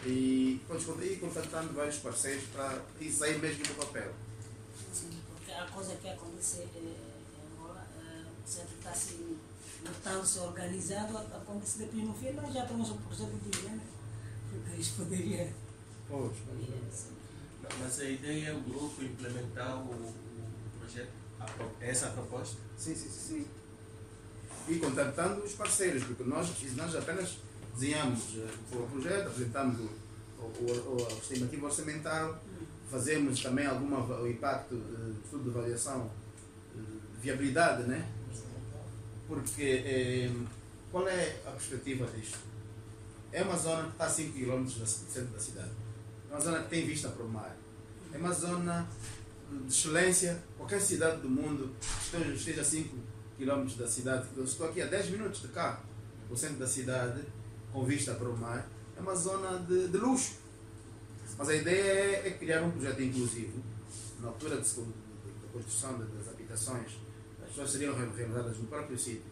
E, e contactando vários parceiros para e sair mesmo do papel. Sim, porque a coisa que acontece em Angola, o centro está se lutando, se organizado, acontece depois no fim, nós já temos um projeto de género, porque isso poderia. Pois, Mas a ideia é o grupo implementar o, o projeto, a, essa proposta? sim, sim, sim, sim. E contactando os parceiros, porque nós, nós apenas desenhamos o projeto, apresentamos o, o, o, a estimativa orçamental, fazemos também alguma, o impacto, uh, estudo de avaliação uh, de viabilidade, né? Porque eh, qual é a perspectiva disto? É uma zona que está a cinco quilômetros do centro da cidade. É uma zona que tem vista para o mar. É uma zona de excelência. Qualquer cidade do mundo que esteja a cinco quilômetros da cidade, eu estou aqui a dez minutos de carro, no centro da cidade, com vista para o mar, é uma zona de, de luxo. Mas a ideia é, é criar um projeto inclusivo. Na altura da construção das habitações, as pessoas seriam realizadas no próprio sítio.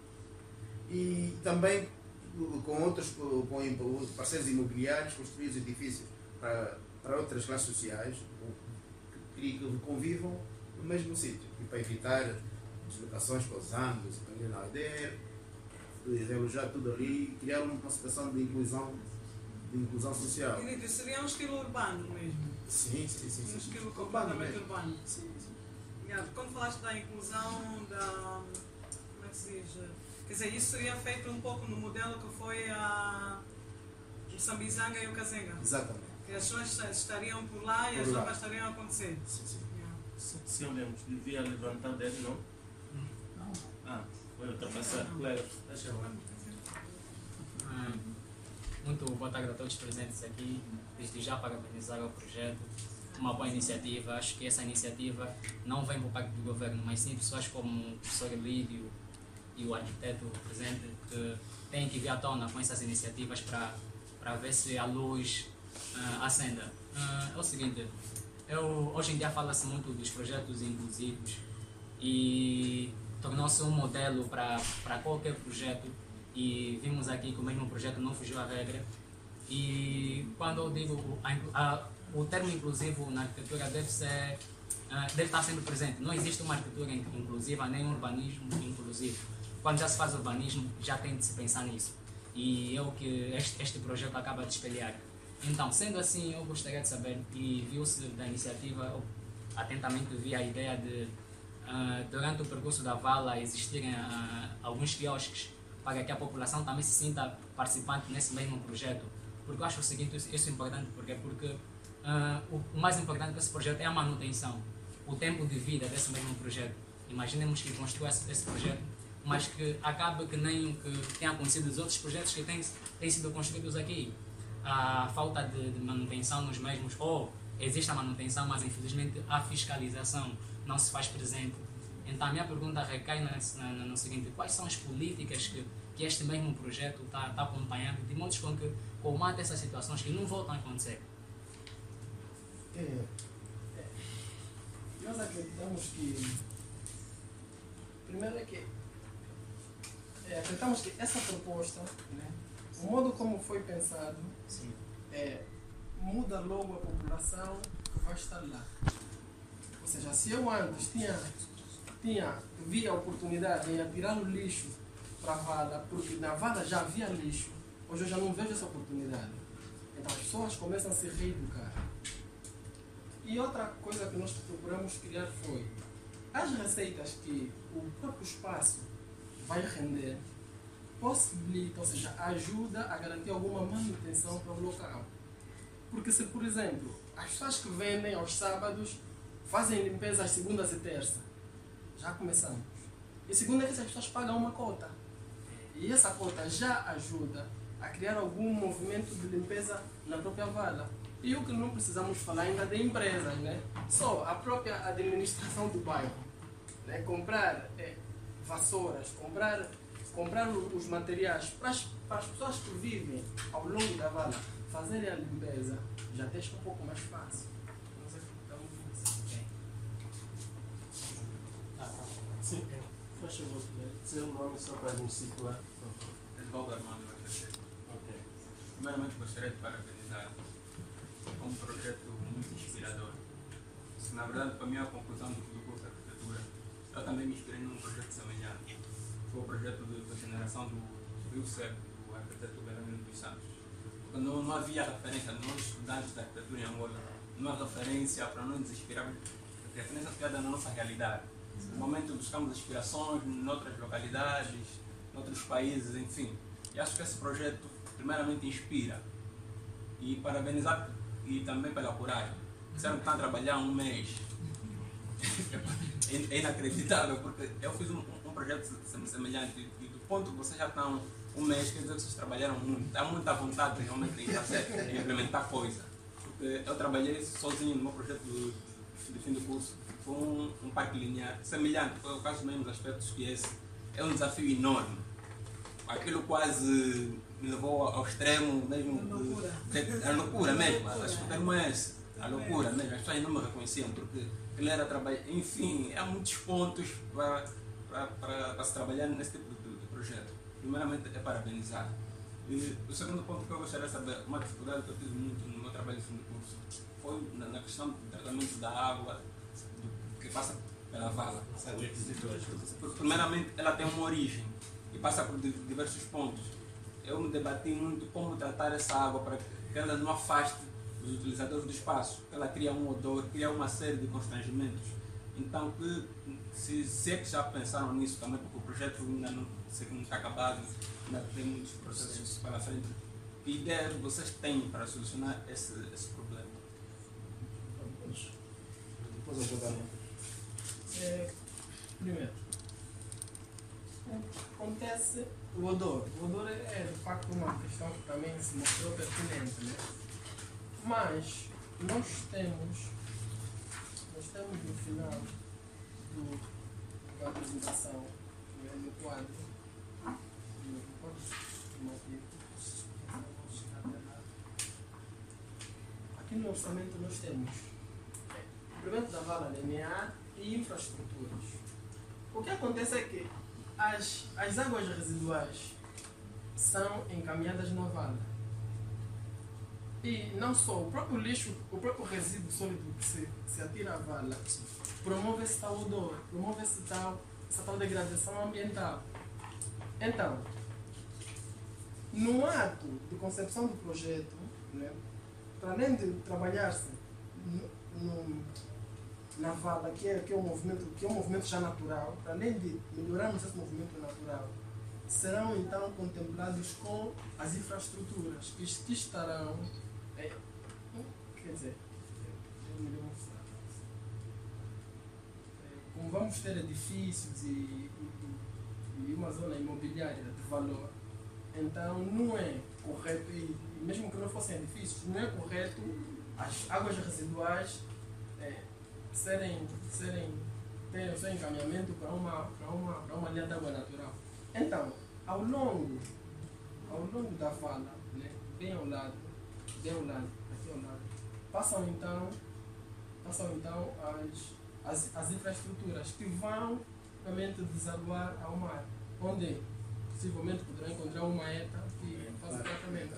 E também com outros com parceiros imobiliários, construir edifícios para, para outras classes sociais que, que convivam no mesmo sítio. E para evitar deslocações para os ângulos, a ideia é realojar tudo ali e criar uma situação de inclusão, de inclusão social. E seria um estilo urbano mesmo? Sim, sim, sim. sim. Um estilo completamente urbano. urbano. Sim, sim. Yeah, quando falaste da inclusão, da. Como é que se diz? Quer dizer, isso seria feito um pouco no modelo que foi a. O Sambizanga e o Kazenga. Exatamente. Que as pessoas estariam por lá e Por as lá. obras estariam a acontecer. Sim, sim. Yeah. Se, se olhamos, devia levantar o dedo, não? Não. Ah, foi ultrapassado. Claro, deixa eu ver. Hum, Muito boa tarde a todos presentes aqui. Desde já parabenizar o projeto. Uma boa iniciativa. Acho que essa iniciativa não vem por parte do governo, mas sim pessoas como o professor Lídio e o arquiteto presente que têm que vir à tona com essas iniciativas para para ver se a luz uh, acenda. Uh, é o seguinte, eu, hoje em dia fala-se muito dos projetos inclusivos e tornou-se um modelo para para qualquer projeto e vimos aqui que o mesmo projeto não fugiu à regra. E quando eu digo a, a, o termo inclusivo na arquitetura deve ser uh, deve estar sempre presente. Não existe uma arquitetura inclusiva nem um urbanismo inclusivo. Quando já se faz urbanismo já tem de se pensar nisso e é o que este, este projeto acaba de espelhar. Então, sendo assim, eu gostaria de saber, e viu-se da iniciativa, eu atentamente vi a ideia de uh, durante o percurso da vala existirem uh, alguns quiosques para que a população também se sinta participante nesse mesmo projeto. Porque eu acho o seguinte, isso é importante, porque, porque uh, o, o mais importante desse projeto é a manutenção, o tempo de vida desse mesmo projeto. Imaginemos que construa esse, esse projeto, mas que acabe que nem o que tem acontecido nos outros projetos que têm, têm sido construídos aqui. A falta de, de manutenção nos mesmos, ou existe a manutenção, mas infelizmente a fiscalização não se faz presente. Então a minha pergunta recai na, na, no seguinte, quais são as políticas que, que este mesmo projeto está tá acompanhando, de modo com que combate essas situações que não voltam a acontecer? É, é, nós acreditamos que, primeiro é que, é, acreditamos que essa proposta, né, o modo como foi pensado, Sim. é, muda logo a população que vai estar lá. Ou seja, se eu antes tinha, tinha via a oportunidade de ir tirar o lixo para a vala, porque na vala já havia lixo, hoje eu já não vejo essa oportunidade. Então as pessoas começam a se reeducar. E outra coisa que nós procuramos criar foi as receitas que o próprio espaço vai render, possibilita, ou seja, ajuda a garantir alguma manutenção para o local. Porque se, por exemplo, as pessoas que vendem aos sábados fazem limpeza às segundas e terças, já começamos. E segunda é que as pessoas pagam uma cota. E essa cota já ajuda a criar algum movimento de limpeza na própria vala. E o que não precisamos falar ainda de empresas, né? Só a própria administração do bairro, né? Comprar é, vassouras, comprar, comprar os materiais para as, para as pessoas que vivem ao longo da vala fazerem a limpeza, já deixa um pouco mais fácil. Nós acreditamos nisso. Okay. Ah, tá. Sim, faz favor, dizer o nome só para nos situar. Edvaldo Armando vai crescer. Ok. Primeiramente gostaria de parabenizar foi um projeto muito inspirador. Na verdade, para mim, a conclusão do, do curso de arquitetura, eu também me inspirei num projeto semelhante. Foi o projeto de, de generação do Rio Seco, do arquiteto Berardo dos Santos. Porque não, não havia referência, nós estudantes de arquitetura em Angola, não há referência para nós nos inspirarmos, referência fiada na nossa realidade. No momento buscamos inspirações em outras localidades, em outros países, enfim. E acho que esse projeto, primeiramente, inspira. E parabenizar e também pela coragem. Disseram que estão a trabalhar um mês. É inacreditável, porque eu fiz um, um projeto semelhante e do ponto que vocês já estão um mês, quer dizer que vocês trabalharam muito. Há muita vontade de realmente de fazer, de implementar coisa. Porque eu trabalhei sozinho no meu projeto de, de fim de curso com um, um parque linear semelhante, foi quase os mesmos aspectos que esse. É um desafio enorme. Aquilo quase me levou ao extremo mesmo. A loucura. De, de, a loucura mesmo. Acho que o termo é esse. A loucura mesmo. As pessoas não me reconheciam porque ele era trabalho. Enfim, há muitos pontos para, para, para, para se trabalhar nesse tipo de, de projeto. Primeiramente é parabenizar. E o segundo ponto que eu gostaria de saber, uma dificuldade que eu tive muito no meu trabalho de fim de curso, foi na, na questão do tratamento da água do, que passa pela vala. Porque, primeiramente, ela tem uma origem e passa por diversos pontos. Eu me debati muito como tratar essa água para que ela não afaste os utilizadores do espaço. Ela cria um odor, cria uma série de constrangimentos. Então, que, se, se é que já pensaram nisso também, porque o projeto ainda não, sei que não está acabado, ainda tem muitos processos para frente. Que ideia vocês têm para solucionar esse, esse problema? Depois eu vou dar uma. É, primeiro, acontece o odor. O odor é de facto uma questão que também se mostrou pertinente, né? Mas nós temos, nós temos no final do, da apresentação, né, no quadro, no quadro estimativo, aqui no orçamento nós temos complemento da vala linear e infraestruturas. O que acontece é que as, as águas residuais são encaminhadas na vala. E não só, o próprio lixo, o próprio resíduo sólido que se, se atira à vala promove esse tal odor, promove esse tal, essa tal degradação ambiental. Então, no ato de concepção do projeto, né, para além de trabalhar-se no, no, na vala, que é, que, é um movimento, que é um movimento já natural, para além de melhorarmos esse movimento natural, serão então contemplados com as infraestruturas que, que estarão. É, quer dizer, como vamos ter edifícios e, e, e uma zona imobiliária de valor, então não é correto, e mesmo que não fossem edifícios, não é correto as águas residuais é, serem, serem, terem o seu encaminhamento para uma, para uma, para uma linha de água natural. Então, ao longo, ao longo da vala, né, bem ao lado, bem ao lado, aqui ao lado, passam então, passam então as, as, as infraestruturas que vão realmente desaguar ao mar, onde possivelmente poderão encontrar uma ETA que faz o tratamento.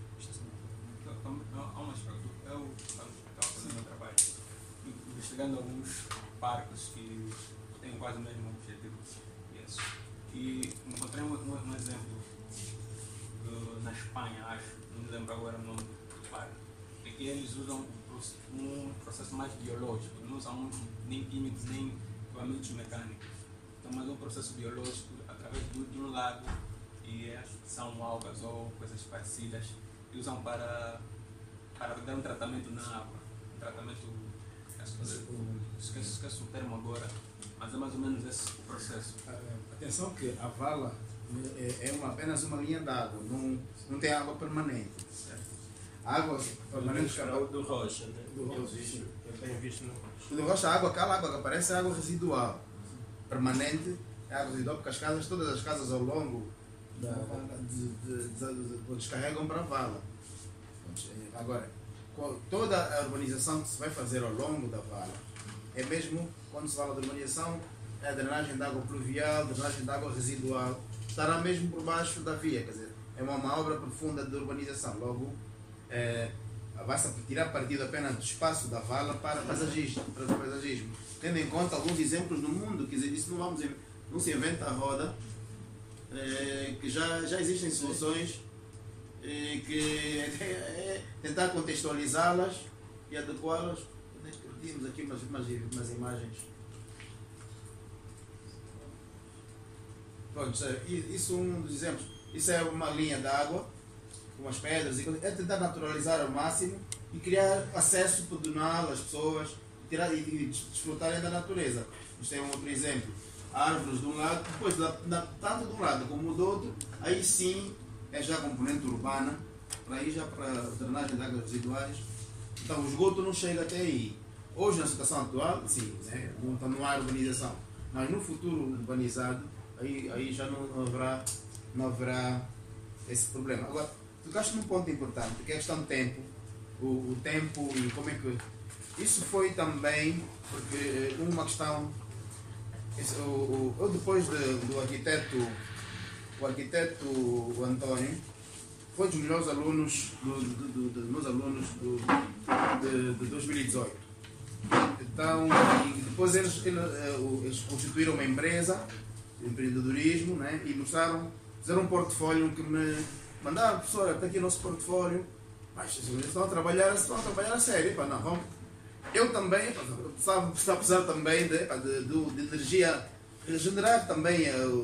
Há uma aspecto, eu estava fazendo o meu trabalho, investigando alguns parques que têm quase o mesmo objetivo que esse. E encontrei um, um, um exemplo uh, na Espanha, acho, não me lembro agora o nome do parque, é que eles usam um processo mais biológico, não usam muito, nem químicos, nem equipamentos mecânicos. Então, mas um processo biológico através de, de um lago, e acho que são algas ou coisas parecidas, que usam para, para dar um tratamento na água. Um tratamento, esqueço, esqueço o termo agora, mas é mais ou menos esse o processo. Atenção que a vala é uma, apenas uma linha d'água, não, não tem água permanente. Certo? A água permanente do, do rocha, né? Do rocha. Eu, vi, eu tenho visto no rocha. Do rocha, a água, aquela água que aparece é água residual. Permanente é água residual, porque as casas, todas as casas ao longo da, de, de, de, de, descarregam para a vala. Agora, toda a urbanização que se vai fazer ao longo da vala é mesmo, quando se fala de urbanização, é a drenagem de água pluvial, drenagem de água residual, estará mesmo por baixo da via, quer dizer, é uma, uma obra profunda de urbanização. Logo, é, vai-se tirar partido apenas do espaço da vala para paisagismo, para paisagismo. Tendo em conta alguns exemplos no mundo, que isso não, vamos, não se inventa a roda, é, que já, já existem soluções, é, que é, é tentar contextualizá-las e adequá-las. Temos aqui umas, umas, umas imagens. Pronto, isso é um dos exemplos. Isso é uma linha d'água, com umas pedras, é tentar naturalizar ao máximo e criar acesso pedonal às pessoas tirar, e, e desfrutarem da natureza. Isto é um outro exemplo. Árvores de um lado, depois, tanto de um lado como do outro, aí sim é já componente urbana, para aí já para drenagem de águas residuais. Então o esgoto não chega até aí. Hoje, na situação atual, sim, né, não, não há urbanização. Mas no futuro urbanizado, aí, aí já não haverá, não haverá esse problema. Agora, tocaste num ponto importante, que é a questão do tempo. O, o tempo e como é que... Isso foi também, porque uma questão... Esse, o, o, eu depois de, do arquiteto, o arquiteto o António, foi dos melhores alunos, do, do, do, do, meus alunos do, de, de dois mil e dezoito. Então, e depois eles, eles constituíram uma empresa de empreendedorismo, né, e mostraram, fizeram um portfólio que me mandaram, professora, está aqui o nosso portfólio, mas eles estão a trabalhar, estão a trabalhar a sério, pá, não, vamos. Eu também, precisava, precisava também de, de, de, de energia, regenerar também,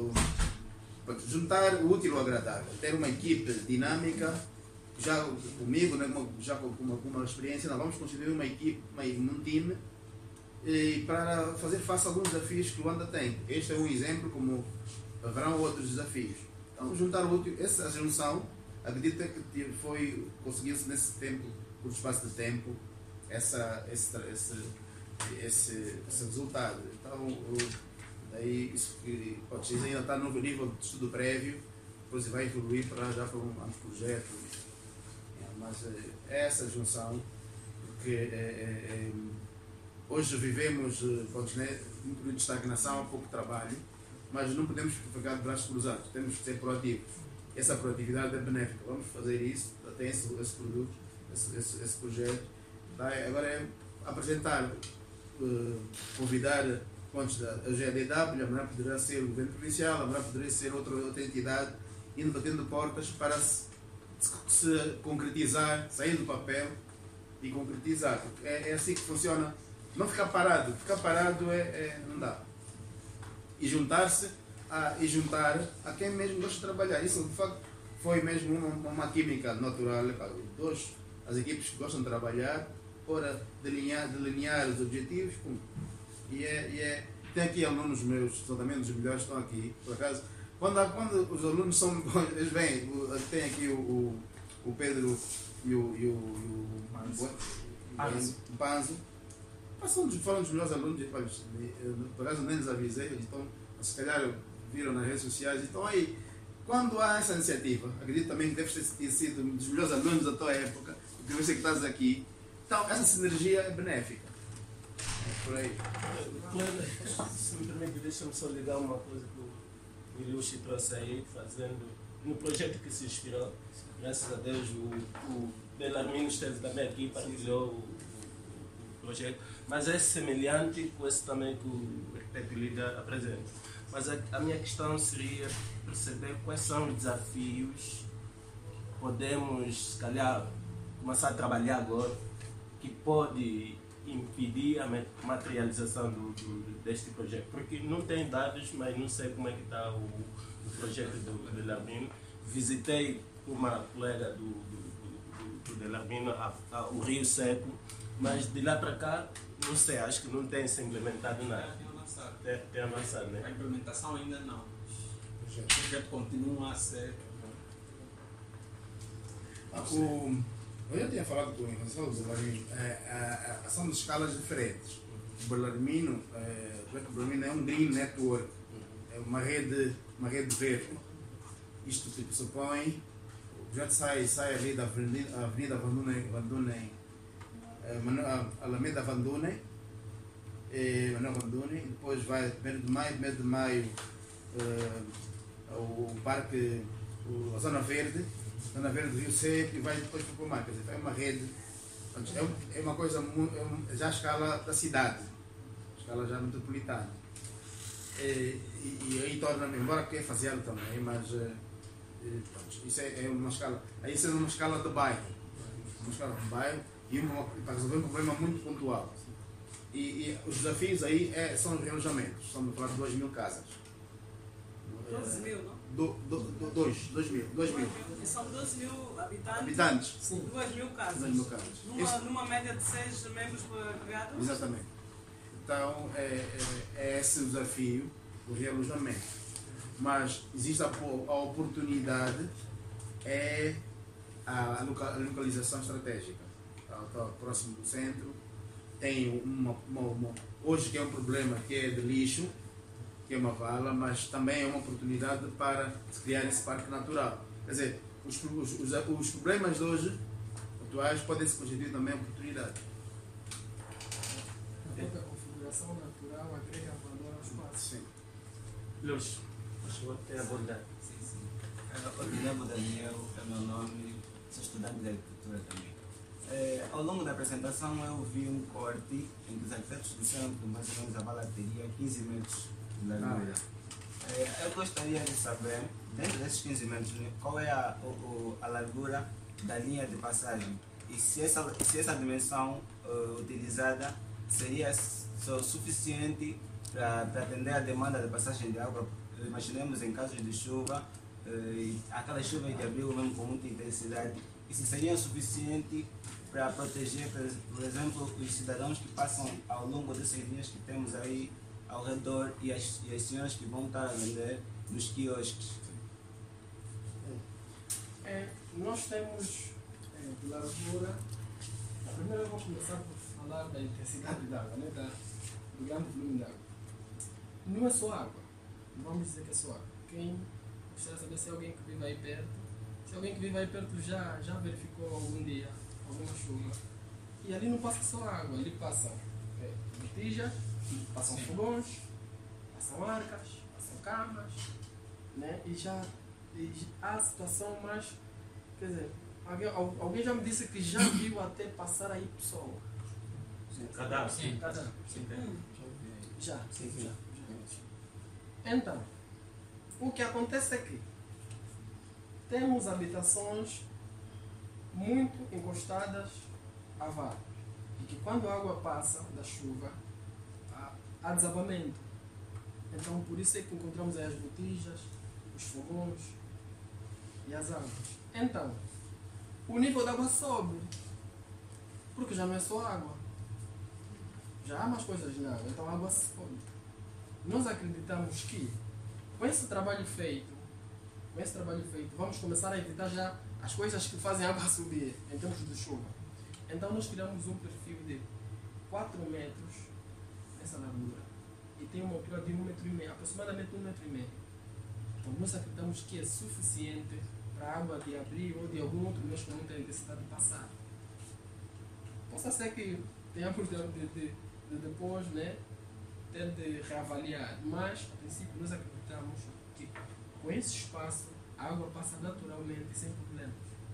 juntar o útil ao agradável, ter uma equipe dinâmica, já comigo, né, já com uma, com uma experiência, nós vamos constituir uma equipe, uma, um time, e para fazer face a alguns desafios que Luanda tem. Este é um exemplo, como haverão outros desafios. Então, juntar o útil, essa junção, acredito que foi, conseguiu-se nesse tempo, por espaço de tempo, essa, esse, esse, esse, esse resultado. Então, daí, isso que pode dizer, ainda está no nível de estudo prévio, depois vai evoluir para já para um, um projeto. Mas é essa junção, porque é, é, é, hoje vivemos pode, né, um período de estagnação, pouco trabalho, mas não podemos ficar de braços cruzados, temos que ser proativos. Essa proatividade é benéfica, vamos fazer isso, tem esse, esse produto, esse, esse, esse projeto. Tá? Agora é apresentar, uh, convidar pontos da G D W, amanhã poderá ser o governo provincial, amanhã poderá ser outra, outra entidade, indo batendo portas para se se concretizar, sair do papel e concretizar. É, é assim que funciona. Não ficar parado. Ficar parado é, é, não dá. E juntar-se a, e juntar a quem mesmo gosta de trabalhar. Isso, de facto, foi mesmo uma, uma química natural. Dois, as equipes que gostam de trabalhar, para delinear, delinear os objetivos. Pum. E é, e é, tem aqui alunos meus, exatamente os melhores estão aqui, por acaso. Quando, quando os alunos são, eles vêm, tem aqui o, o, o Pedro e o, e o, o, o Panzo. Panzo. São, foram dos melhores alunos, por acaso nem lhes avisei, então, se calhar viram nas redes sociais. Então aí, quando há essa iniciativa, acredito também que deve ter sido um dos melhores alunos da tua época, porque você que estás aqui, então essa sinergia é benéfica. É por aí. Se me permite, deixa-me só ligar uma coisa que o Ilushi trouxe aí, fazendo no projeto que se inspirou. Graças a Deus, o, o Belarmino esteve também aqui, partilhou o, o, o projeto, mas é semelhante com esse também que o arquiteto Lida apresenta. Mas a, a minha questão seria perceber quais são os desafios que podemos, se calhar, começar a trabalhar agora, que pode impedir a materialização do, do, deste projeto, porque não tem dados, mas não sei como é que está o, o projeto do Belarmino. Visitei uma colega do, do, do, do Belarmino, a, a, o Rio Seco, mas de lá para cá, não sei, acho que não tem se implementado nada. Tem avançado. Tem, tem avançado, né? A implementação ainda não. O projeto continua a ser. Ah, o, eu já tinha falado com o relação do Belarmino, é, é, são de escalas diferentes. O Belarmino, é, o Belarmino é um green network, é uma rede, uma rede verde. Isto que supõe, o projeto sai, sai ali da Avenida, Avenida Vandunei, Vandunei, é, Alameda Vandunei, e, Vandunei, e depois vai primeiro de maio, primeiro de maio, é, o parque, o, a Zona Verde, Zona Verde do Rio Seco, e vai depois para o mar. Quer dizer, é uma rede É, um- é uma coisa mu- é um- já a escala da cidade, a escala já metropolitana. E, e, e aí torna-me, embora que é faseado também, mas eh, eh, pronto, isso é, é uma escala, aí isso é uma escala de bairro, uma escala de bairro e uma, para resolver um problema muito pontual. E, e os desafios aí é, são os realojamentos, estamos a falar de duas mil casas. doze mil, não? Do, do, do, dois, dois mil, dois mil E são doze mil habitantes, habitantes, Sim. duas mil casas. duas mil casas. Numa, Isso- numa média de seis membros por agregado. Exatamente. Então, é, é, é esse o desafio, o realojamento. Mas existe a, po- a oportunidade, é a, a loca- a localização estratégica. Está, está próximo do centro, tem uma, uma, uma- hoje que é um problema que é de lixo, que é uma vala, mas também é uma oportunidade para se criar esse parque natural. Quer dizer, os, pro- os, os, os problemas de hoje, atuais, podem se constituir também oportunidade. A própria configuração natural agrega valor ao espaço. Sim. Luz, por favor, quer abordar. Sim, sim. Uh, o Guilherme Daniel é o meu nome, sou estudante de arquitetura também. Eh, ao longo da apresentação eu vi um corte em que os arquitetos disseram que mais ou menos a vala teria quinze metros de largura. Eh, eu gostaria de saber, dentro desses quinze metros, né, qual é a, o, o- a largura da linha de passagem e se essa, se essa dimensão uh, utilizada seria só suficiente para atender a demanda de passagem de água. Imaginemos em casos de chuva, eh, aquela chuva de abril mesmo com muita intensidade, isso seria suficiente para proteger, por ex- por exemplo, os cidadãos que passam ao longo dessas linhas que temos aí ao redor e as, e as senhoras que vão estar a vender nos quiosques. É, nós temos é, de largura. Primeiro eu vou começar por falar da intensidade da água, né? da, do grande volume de água. Não é só água, não vamos dizer que é só água. Quem precisa saber se é alguém que vive aí perto, se alguém que vive aí perto já, já verificou algum dia alguma chuva. E ali não passa só água, ali passam é, botijas, passam fogões, passam arcas, passam camas, né? E já e há a situação mais. Quer dizer, alguém, al- alguém já me disse que já viu até passar aí pessoa. Cadáver. Sim. Cada- Sim. Já, Sim, sim. já, já. Então, o que acontece é que temos habitações muito encostadas à vala. E que quando a água passa da chuva, há, há desabamento. Então, por isso é que encontramos aí as botijas, os fogões e as árvores. Então, o nível da água sobe. Porque já não é só água. Já há mais coisas na água, então a água sobe. Nós acreditamos que com esse trabalho feito, com esse trabalho feito, vamos começar a evitar já as coisas que fazem a água subir em tempos de chuva. Então nós criamos um perfil de quatro metros nessa largura e tem uma altura de um metro e meio, aproximadamente um metro e meio. Então nós acreditamos que é suficiente para a água de abril ou de algum outro mês com muita intensidade passar. Possa ser que tenhamos de, de, de, de depois, né, ter de reavaliar, mas a princípio nós acreditamos que com esse espaço a água passa naturalmente sem problemas.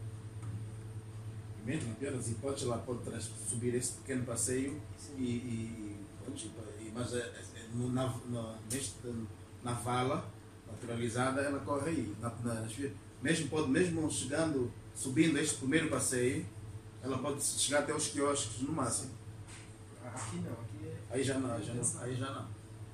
E mesmo na pior das hipóteses, ela pode trans- subir esse pequeno passeio e, e, pronto, e- mas é, é, no- na, na, neste, na vala naturalizada ela corre aí. Na, na, mesmo, pode, mesmo chegando, subindo este primeiro passeio, ela pode chegar até os quiosques no máximo. Aqui não, aqui é. Aí já não, já não, aí já não.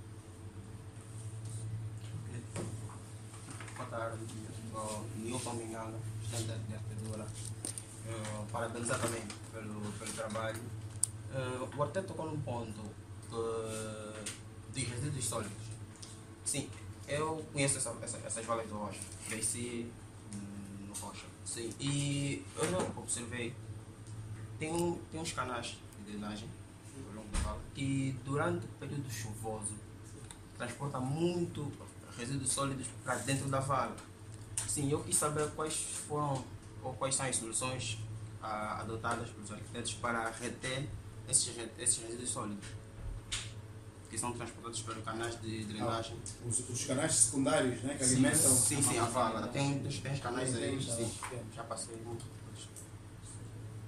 Boa tarde, sou Nilton Minganga, estudante de arquitetura. Uh, parabenizar também pelo, pelo trabalho. Uh, o arquiteto tocou num ponto uh, de resíduos sólidos. Sim, eu conheço essa, essa, essas valas do Rocha, cresci hum, no Rocha. Sim, e eu já observei, tem, um, tem uns canais de drenagem ao longo da vala que durante o período chuvoso transporta muito resíduos sólidos para dentro da vala. Sim, eu quis saber quais foram ou quais são as soluções ah, adotadas pelos arquitetos para reter esses, re- esses resíduos sólidos que são transportados pelos canais de drenagem. Os, os canais secundários, né, que Sim, alimentam. sim, sim, a vala. Tem, tem, tem os canais aí, Tem, sim. tem. Já passei muito por isso.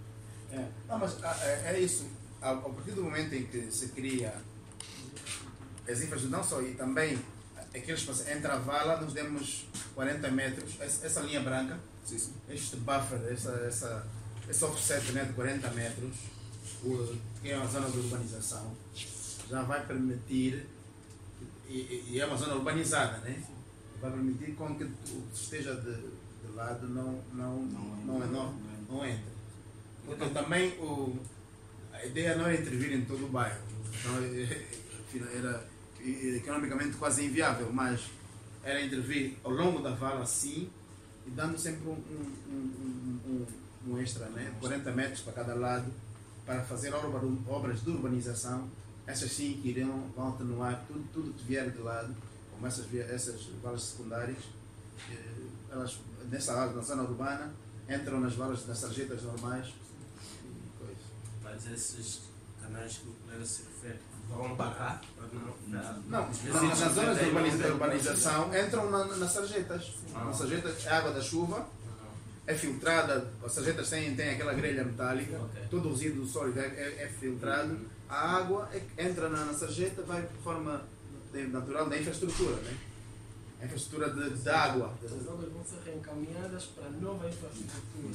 É, não, mas ah, é, é isso. A, a partir do momento em que se cria as infraestruturas, não só, e também aqueles espaços entre a vala, nós demos quarenta metros, essa, essa linha branca, Sim, sim. este buffer, essa, essa, esse offset, né, de quarenta metros, o, que é uma zona de urbanização, já vai permitir, e, e é uma zona urbanizada, né? Vai permitir com que o que esteja de, de lado não, não, não, não, não, não entre. Porque também o, a ideia não era intervir em todo o bairro, então, era economicamente quase inviável, mas era intervir ao longo da vala, sim, e dando sempre um, um, um, um, um extra, né? quarenta metros para cada lado, para fazer obra, obras de urbanização. Essas sim que irão, vão atenuar tudo, tudo que vier de lado, como essas, essas valas secundárias, elas, nessa área, na zona urbana, entram nas valas, nas sarjetas normais e coisas. Mas esses canais que o colega se refere vão parar? Não, não, nas, nas zonas de urbaniza, urbanização entram na, nas sarjetas. Ah. Nas sarjetas é água da chuva, é filtrada, as sarjetas têm, têm aquela grelha metálica, Okay. todo o resíduo sólido é, é, é filtrado, a água é, entra na, na sarjeta, vai de forma natural da infraestrutura, né? A infraestrutura de, de água. As obras vão ser reencaminhadas para nova infraestrutura.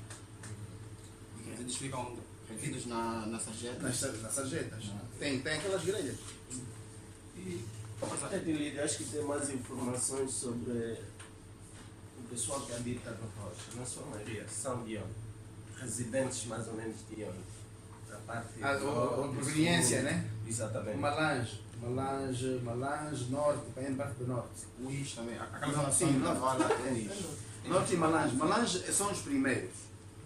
E eles ficam retidos na, na sarjeta. Nas, nas sarjetas. Tem, tem aquelas grelhas. E, Edilide, acho que tem mais informações sobre o pessoal que habita no Rocha. Na sua maioria, são de onde? Residentes mais ou menos de onde? Da parte A, a, a proveniência, né? Exatamente. Malange, Malange, Malange, Norte, bem em parte do Norte. Uís também. Aquela Não, zona sim, sim, não. da vala é Uís. Norte e Malange. Malange são os primeiros.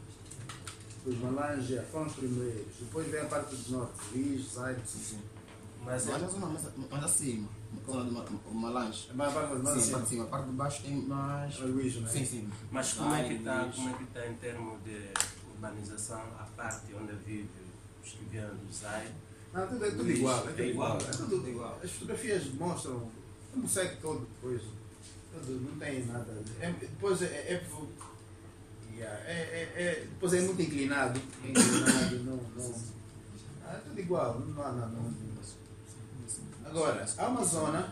Os Malange foram os primeiros. Depois vem a parte do Norte. Luís, Zaire. Sim, sim. Mas Mas é, a zona mais, mais acima. A zona do Malange. A parte de Sim, a parte de cima. A parte de baixo tem mais. Luís, não é? Sim, sim. mas como é que está Luís. como é que está em termos de urbanização a parte onde vive os que vieram do Zaire? Não, tudo, é tudo Luís. igual. É tudo É igual, igual. É tudo tudo igual. As fotografias mostram o mosaico todo depois. Tudo, não tem nada. É, depois é, é, yeah, é, é, é, depois é muito inclinado. É inclinado, não, não. Ah, é tudo igual. Não há nada. Não. Agora, há uma zona.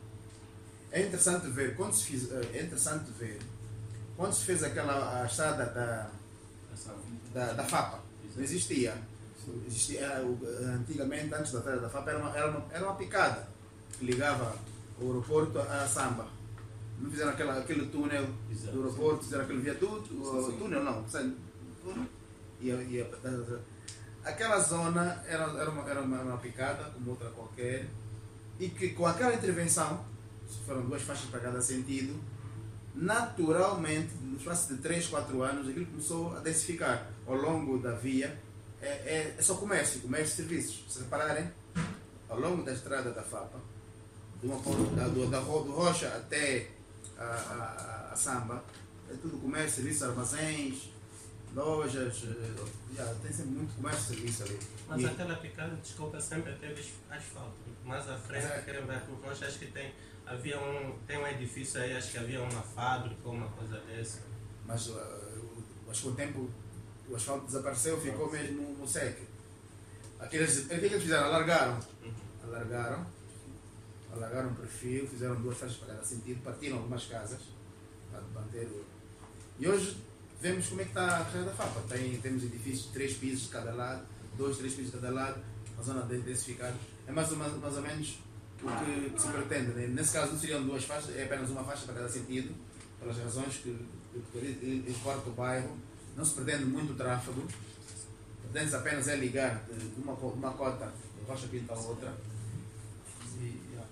É interessante ver quando se fiz, é interessante ver quando se fez aquela a estrada da, da, da FAPA. Não existia. Existia, antigamente, antes da estrada da FAPA, era uma, era uma, era uma picada que ligava o aeroporto a Samba. Não fizeram aquela, aquele túnel Exato. do aeroporto, fizeram aquele viaduto, Sim, o sim. túnel não, sabe? Túnel. E, e, a- aquela zona era, era, uma, era uma, uma picada, como outra qualquer, e que com aquela intervenção, foram duas faixas para cada sentido, naturalmente, no espaço de três, quatro anos, aquilo começou a densificar ao longo da via. É, é, é só comércio, comércio e serviços. Se repararem, ao longo da estrada da FAPA, de uma ponta, da, do, da, Ro- do Rocha até a, a, a Samba, é tudo comércio, serviços, armazéns, lojas, eh, já, tem sempre muito comércio e serviço ali. Mas E- aquela picada, desculpa, sempre teve asfalto. Mais à frente, Mas é- querem ver por Rocha, acho que tem, havia um, tem um edifício aí, acho que havia uma fábrica ou uma coisa dessa. Mas uh, o- acho que com o tempo o asfalto desapareceu, ficou mesmo no seco. Aqueles, o que eles fizeram? Alargaram. Alargaram. Alargaram o perfil, fizeram duas faixas para cada sentido, partiram algumas casas para manter o. E hoje vemos como é que está a estrada da FAPA. Tem, temos edifícios de três pisos de cada lado, dois, três pisos de cada lado, uma zona de- densificada. É mais ou, mais, mais ou menos o que, que se pretende. Né? Nesse caso não seriam duas faixas, é apenas uma faixa para cada sentido, pelas razões que, que importa o bairro. Não se pretende muito tráfego, pretende apenas é ligar de de uma, co- uma cota de Rocha Pinto à outra. E, yeah.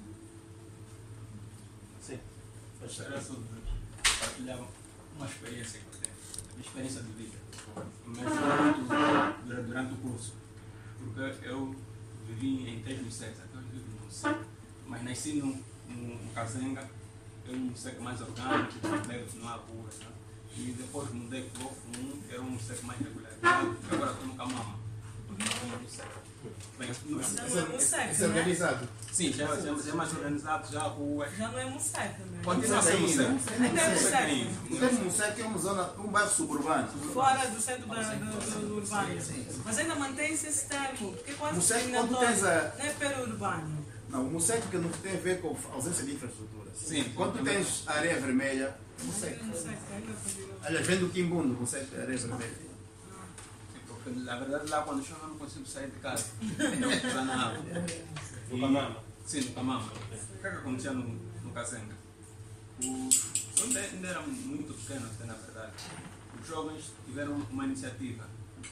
Sim. Gostaria só de partilhar uma experiência que eu tenho, uma experiência de vida, mesmo durante, durante, durante o curso, porque eu vivi em três liceus, até hoje vivo no Museco, mas nasci no, no, no Kazenga, é um Museco mais orgânico, negros, não há rua, tá? E depois mudei para o um, era um Museco mais regular. Agora estou no Camama, no Museco. Bem, no- Isso não é Musec, Isso é né? organizado. sim, já, já, já é mais organizado, já ruas. Já não é Musec, né? Continua a ser Musec. Ainda é Musec Musec. ainda. O termo Musec é uma zona, um bairro suburbano. Fora do centro da, do, do, do urbano. Mas ainda mantém-se esse termo, porque é quase Musec, quando discriminatório. tens a- Não é periurbano. Não, o Musec que não tem a ver com a ausência de infraestrutura. Sim. Quando tu tens a areia vermelha, Musec. Musec, ainda continua. Aliás, vem do Quimbundo, Musec, a areia vermelha. Porque na verdade lá quando chove eu não consigo sair de casa. Eu vou pisar na água. No Camama. Sim, no Camama. O que é que acontecia no, no Cazenga? Os, quando ainda eram muito pequenos, até na verdade, os jovens tiveram uma iniciativa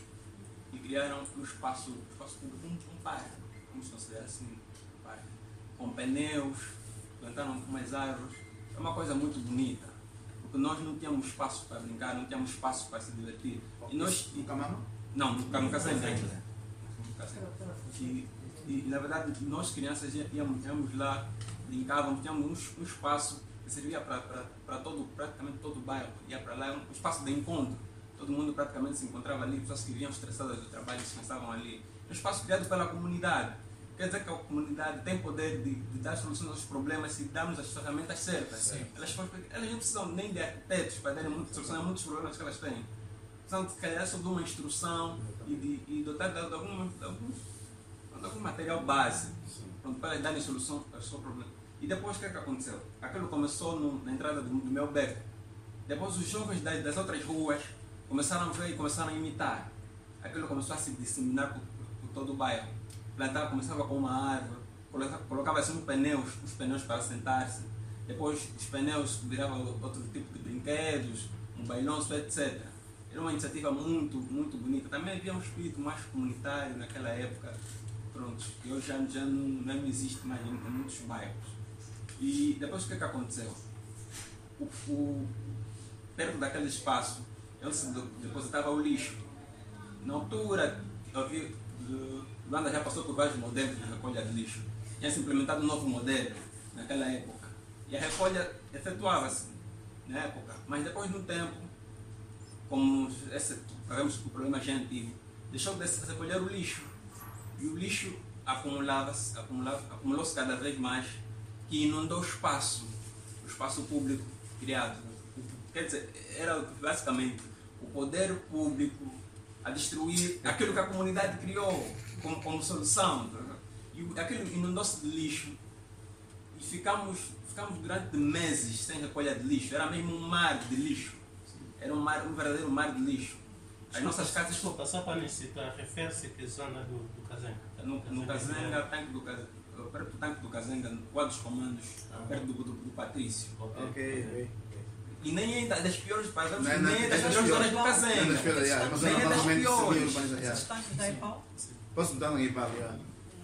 e criaram um espaço, um espaço público, um, um parque, como se considera assim, um parque, com pneus, plantaram umas árvores. É uma coisa muito bonita, porque nós não tínhamos espaço para brincar, não tínhamos espaço para se divertir. E nós, No Camama? não, no, no Cazenga ainda. No Cazenga. E, e na verdade nós crianças íamos, íamos lá, brincávamos, tínhamos um, um espaço que servia para todo, praticamente todo o bairro, ia para lá, um espaço de encontro. Todo mundo praticamente se encontrava ali, pessoas que vinham estressadas do trabalho descansavam ali. Um espaço criado pela comunidade. Quer dizer que a comunidade tem poder de, de dar soluções aos problemas se darmos as ferramentas certas. Elas, elas não precisam nem de arquitetos para darem muito, solucionar muitos problemas que elas têm. Precisam de calhar só de uma instrução e, de, e dotar de, de, algum, de, algum, de algum material base pronto, para darem solução ao seu problema. E depois o que é que aconteceu? Aquilo começou no, na entrada do, do meu beco. Depois os jovens das, das outras ruas começaram a ver e começaram a imitar. Aquilo começou a se disseminar por, por, por todo o bairro. Plantava, começava com uma árvore, colocava-se uns pneus, uns pneus para sentar-se. Depois os pneus viravam outro tipo de brinquedos, um bailonço, etcétera. Era uma iniciativa muito, muito bonita. Também havia um espírito mais comunitário naquela época, pronto, que hoje já, já não, não existe mais em, em muitos bairros. E depois o que é que aconteceu? O, o, perto daquele espaço, ele se depositava o lixo. Na altura, eu vi, Luanda já passou por vários modelos de recolha de lixo. Tinha-se implementado um novo modelo naquela época. E a recolha efetuava-se na época. Mas depois de um tempo, como esse, sabemos que o problema já é antigo, deixou de se recolher o lixo. E o lixo acumulava-se, acumulava, acumulou-se cada vez mais, que inundou o espaço, o espaço público criado. Quer dizer, era basicamente o poder público a destruir aquilo que a comunidade criou como, como solução. E aquilo inundou-se de lixo e ficamos, ficamos durante meses sem recolha de lixo. Era mesmo um mar de lixo. Era um, mar, um verdadeiro mar de lixo. As nossas casas... Desculpa, só para me situar, refere-se a que zona do, do Cazenga? No, no Cazenga, tanque do, perto do tanque do Cazenga, no quadro dos comandos, Ah. perto do, do, do Patrício. Ok. Ok, ok. E nem é das piores, para Não é- não é nem é das das piores zonas piores. do Não é das Cazenga. piores, yeah, é uma zona Nem é das totalmente piores. semi-urbanizada. Esses tanques da Ipau. Posso dar um Ipau? Yeah.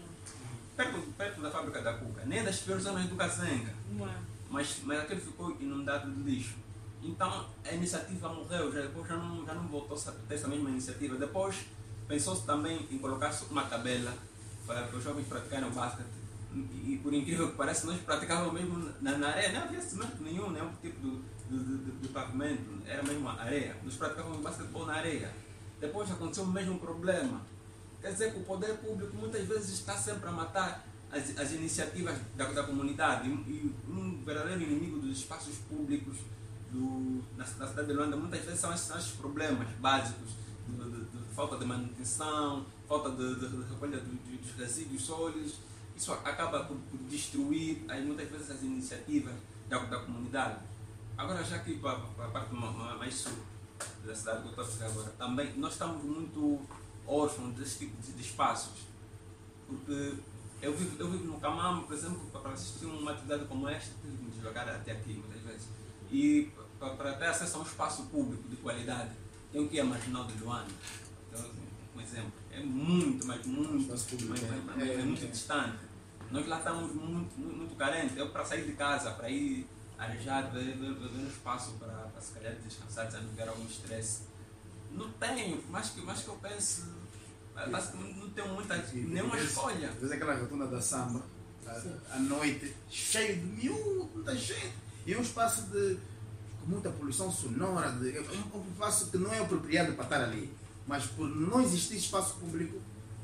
Perto, perto da fábrica da Cuca. Nem é das piores zonas do Cazenga. Não é? Mas, mas aquele ficou inundado de lixo. Então a iniciativa morreu, já, depois já não, já não voltou a ter essa mesma iniciativa. Depois pensou-se também em colocar uma tabela para os jovens praticarem o basquete. E, e por incrível que pareça, nós praticávamos mesmo na, na areia, não havia cimento nenhum, nenhum tipo de, de, de, de pavimento, era mesmo areia. Nós praticávamos basquetebol na areia. Depois aconteceu o mesmo problema. Quer dizer que o poder público muitas vezes está sempre a matar as, as iniciativas da, da comunidade. E, e um verdadeiro inimigo dos espaços públicos do, na, na cidade de Luanda muitas vezes são esses, são esses problemas básicos de, de, de falta de manutenção, falta de, de, de recolha de, de, dos resíduos sólidos. Isso acaba por, por destruir aí, muitas vezes as iniciativas da, da comunidade. Agora, já aqui para, para a parte mais sul da cidade que eu estou a ficar agora, também nós estamos muito órfãos desse tipo de, de espaços. Porque eu vivo, eu vivo no Camamo, por exemplo, para assistir uma atividade como esta, tive que me deslocar até aqui muitas vezes. E para, para ter acesso a um espaço público de qualidade, tenho que ir à Marginal de Luanda. Então, um exemplo. É muito, mas muito, Espaço público, mas, é. mas, mas é muito distante. Nós lá estamos muito, muito, muito carentes. Eu, para sair de casa, para ir arejar, ver, ver, ver um espaço para, para se calhar descansar, desanuviar algum estresse. Não tenho, mas que, mas que eu penso, basicamente não tenho muita, nenhuma escolha. Às vezes aquela rotunda da samba, à, à noite, cheio de miúdo, muita gente. E é um espaço de, com muita poluição sonora, de, é um, um espaço que não é apropriado para estar ali. Mas por não existir espaço público,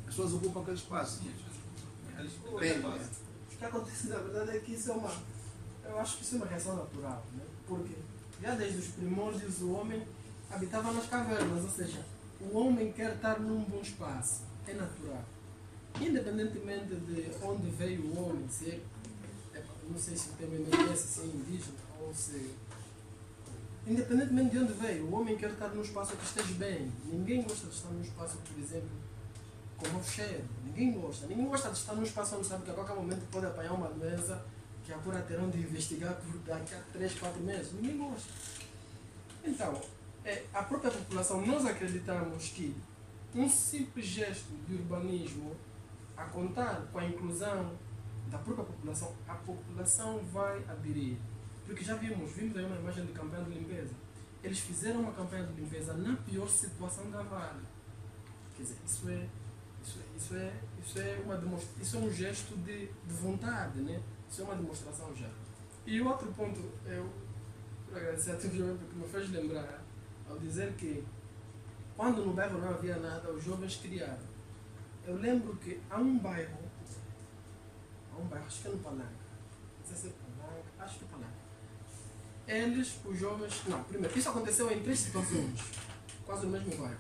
as pessoas ocupam aquele espaço. Tem, né? O que acontece na verdade é que isso é uma. Eu acho que isso é uma reação natural, né? Porque já desde os primórdios o homem habitava nas cavernas, ou seja, o homem quer estar num bom espaço, é natural. Independentemente de onde veio o homem, se é, é não sei se tem M M S, se é indígena ou se. Independentemente de onde veio, o homem quer estar num espaço que esteja bem. Ninguém gosta de estar num espaço, por exemplo, com mau cheiro. Ninguém gosta. Ninguém gosta de estar num espaço onde sabe que a qualquer momento pode apanhar uma doença que agora terão de investigar por daqui a três, quatro meses. Ninguém gosta. Então, é, a própria população, nós acreditamos que um simples gesto de urbanismo, a contar com a inclusão da própria população, a população vai aderir. Porque já vimos, vimos aí uma imagem de campanha de limpeza. Eles fizeram uma campanha de limpeza na pior situação da Vale. Quer dizer, isso é, isso é, isso é, isso é, uma demonstra, isso é um gesto de, de vontade, né? Isso é uma demonstração já. E o outro ponto, eu quero agradecer a ti, jovem, porque me fez lembrar ao dizer que quando no bairro não havia nada, os jovens criaram. Eu lembro que há um bairro, há um bairro, acho que é no Palanca, não sei se é Palanca, acho que é Palanca. Eles, os jovens, não, primeiro, isso aconteceu em três situações, quase no mesmo bairro.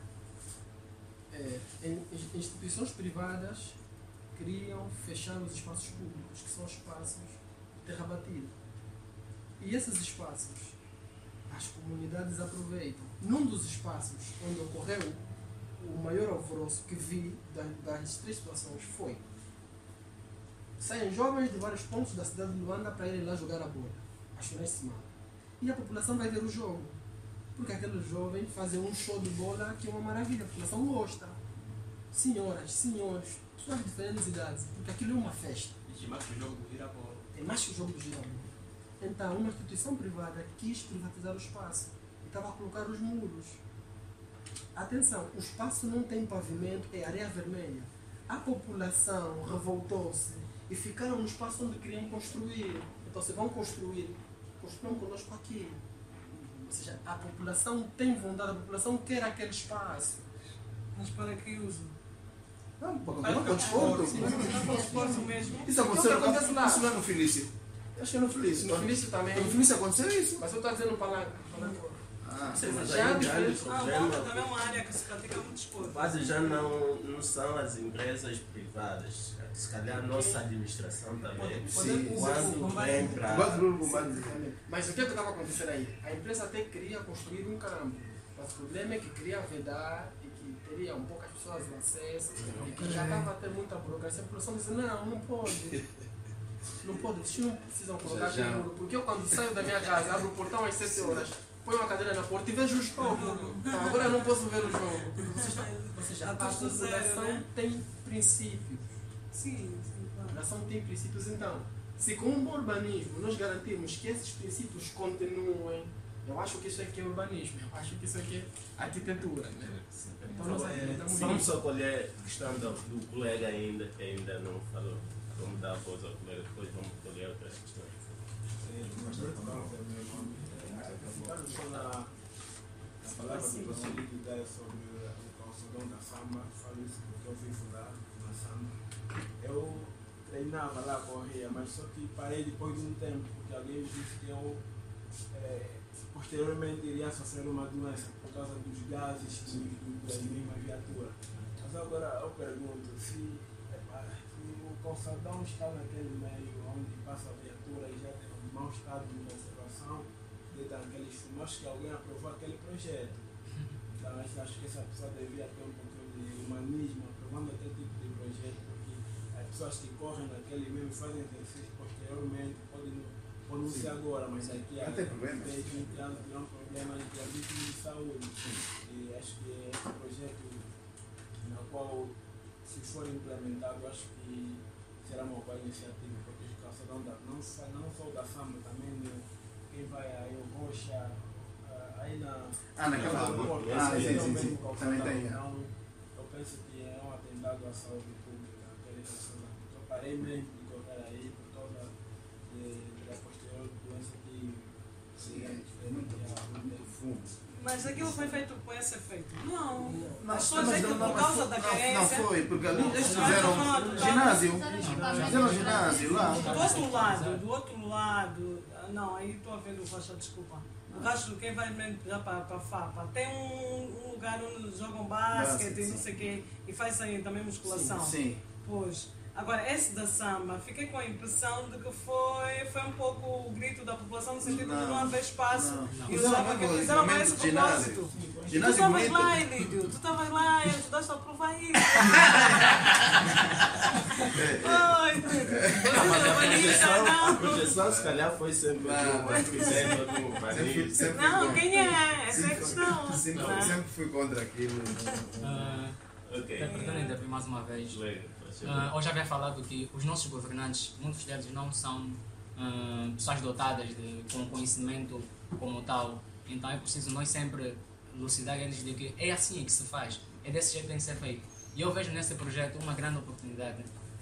É, em, em instituições privadas queriam fechar os espaços públicos, que são espaços de terra batida. E esses espaços, as comunidades aproveitam. Num dos espaços onde ocorreu o maior alvoroço que vi das três situações foi: saem jovens de vários pontos da cidade de Luanda para irem lá jogar a bola, às finais de semana. E a população vai ver o jogo, porque aqueles jovens fazem um show de bola que é uma maravilha, a população gosta. Senhoras, senhores, pessoas de diferentes idades, porque aquilo é uma festa. E mais que o jogo do Virabola. É mais que o jogo do Virabola. Então, uma instituição privada quis privatizar o espaço e estava a colocar os muros. Atenção, o espaço não tem pavimento, é areia vermelha. A população revoltou-se e ficaram no espaço onde queriam construir. Então, se vão construir, construam conosco aqui. Ou seja, a população tem vontade, a população quer aquele espaço. Mas para que uso? Não, para continuar com o desporto. Isso aconteceu acontece lá. Isso não é no Felício. Acho que é no Felício. No Felício também. No Felício aconteceu isso. Mas eu estou dizendo Palanca. Palanca. Ah, Ou seja, Mas já aí o grande diferente. Ah, o problema, também é uma área que se pratica muito desporto. quase já não, não são as empresas privadas. Se calhar a nossa administração também. Sim. Quando vem para. Bate no combate. Mas o que é que estava acontecendo aí? A empresa até queria construir um campo, mas o problema é que queria vedar e que teria um poucas pessoas o acesso e que já estava a ter muita burocracia. A população disse: não, não pode. Não pode, vocês não precisam colocar Já, já. aqui muro. Porque eu, quando saio da minha casa, abro o portão às sete horas, ponho uma cadeira na porta e vejo o jogo. Então, agora eu não posso ver o jogo. Ou seja, a A custo zero, população né? tem princípios. Sim, sim, A claro. nação tem princípios, então, se com um bom urbanismo nós garantirmos que esses princípios continuem, eu acho que isso aqui é urbanismo, eu acho que isso aqui é arquitetura. Né? Então nós acreditamos Vamos nisso. só colher a questão do, do colega ainda, que ainda não falou. Vamos dar a voz ao colega, depois vamos colher outras questões. Ficando só na, na palavra que você lhe deu sobre o calçadão da samba, falo isso porque eu vivo lá na samba. Eu treinava lá, corria, mas só que parei depois de um tempo, porque alguém me disse que eu eh, posteriormente iria sofrer uma doença por causa dos gases do, do, da mesma viatura. Mas agora eu pergunto se, epá, se o calçadão está naquele meio onde passa a viatura e já tem um mau estado de conservação, dentro daqueles filmes, que alguém aprovou aquele projeto. Então acho, acho que essa pessoa devia ter um pouquinho de humanismo aprovando aquele tipo de projeto, porque as pessoas que correm naquele mesmo fazem exercício posteriormente, podem não, pode não ser agora, mas daqui a Não tem problema. dez, vinte anos terão problemas de hábitos de saúde. E acho que é esse projeto na qual, se for implementado, acho que será uma boa iniciativa, porque o calçadão da, não, só, não só da samba, também no, quem vai aí o Rocha, ah, aí na. Ah, naquela no rua. Porto, Ah, esse sim, é o sim, mesmo sim. calçadão. Também tem. é. Então, eu penso que é um atentado à saúde pública, aquele calçadão. Eu parei mesmo de correr aí por causa de, da posterior doença que Sim, é muito, muito fumo. Mas aquilo foi feito com esse efeito? Não. Não, As pessoas mas é que não, por mas causa foi- da não, carência... não foi, porque ali eles Não, fizeram não, não, não. ginásio. Fizeram ginásio lá. Do outro lado, do outro lado, ah, não, aí estou a ver o Rocha, desculpa. O Rocha, quem vai mesmo já para a FAPA, tem um, um lugar onde jogam basquete e não sei o quê, e fazem também musculação. Sim, sim. Pois. Agora, esse da samba, fiquei com a impressão de que foi, foi um pouco o grito da população no sentido de não haver espaço. Não, não. E usava Fizeram que fizeram para esse mesmo ginásio. propósito. Tu Ginásio estavas bonito. lá, Elídio, tu estavas lá e ajudaste a provar isso. Ai, Não, mas a você projeção, a não. projeção se calhar foi sempre Não. do Marquiseno, do Sempre, Paris. sempre Não, fui quem é? Essa é a questão. contra. Sempre, Não. sempre fui contra aquilo. Ah, Ok. Perdoem intervir mais uma vez. Legal, faz Ah, favor. eu já havia falado que os nossos governantes, muitos deles não são ah, pessoas dotadas de, com conhecimento como tal. Então é preciso nós sempre elucidar eles de que é assim que se faz, é desse jeito que tem que ser feito. E eu vejo nesse projeto uma grande oportunidade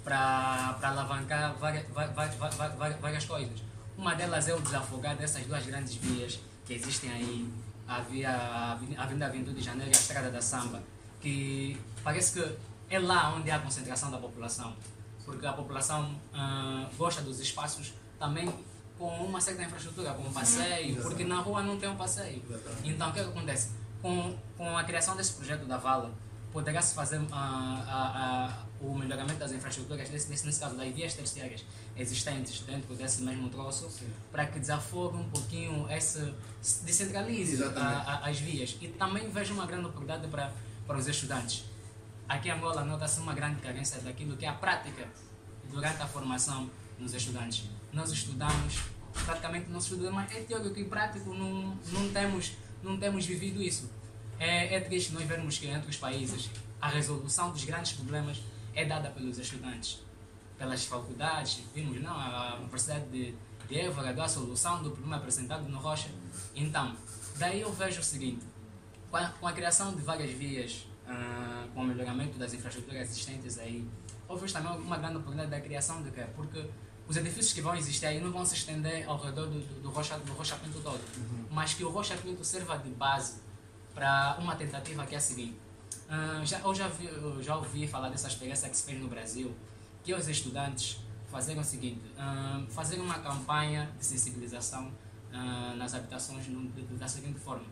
para alavancar várias, várias, várias, várias coisas. Uma delas é o desafogar dessas duas grandes vias que existem aí, a via a Avenida vinte e um de Janeiro e a Estrada da Samba, que parece que é lá onde há a concentração da população, porque a população ah, gosta dos espaços também com uma certa infraestrutura, com um passeio, porque na rua não tem um passeio. Então o que, é que acontece? Com, com a criação desse projeto da Vala, poderá-se fazer ah, ah, ah, o melhoramento das infraestruturas, desse, desse, nesse caso das vias terciárias existentes dentro desse mesmo troço, para que desafogue um pouquinho, esse, descentralize Exatamente. a, a, as vias. E também vejo uma grande oportunidade para, para os estudantes. Aqui em Angola nota-se uma grande carência daquilo que é a prática durante a formação nos estudantes. Nós estudamos, praticamente não estudamos, mas é teórico e prático, não, não, temos, não temos vivido isso. É, é triste nós vermos que entre os países a resolução dos grandes problemas é dada pelos estudantes, pelas faculdades. Vimos, não, a Universidade de, de Évora deu a solução do problema apresentado no Rocha. Então, daí eu vejo o seguinte, com a, com a criação de várias vias, Uh, com o melhoramento das infraestruturas existentes aí, houve também uma grande oportunidade da criação de quê? Porque os edifícios que vão existir aí não vão se estender ao redor do, do, do, Rocha, do Rocha Pinto todo, uhum. mas que o Rocha Pinto sirva de base para uma tentativa que é a seguinte. Uh, já, eu já, vi, eu já ouvi falar dessa experiência que se fez no Brasil, que os estudantes fazerem o seguinte, uh, fazerem uma campanha de sensibilização uh, nas habitações no, de, da seguinte forma.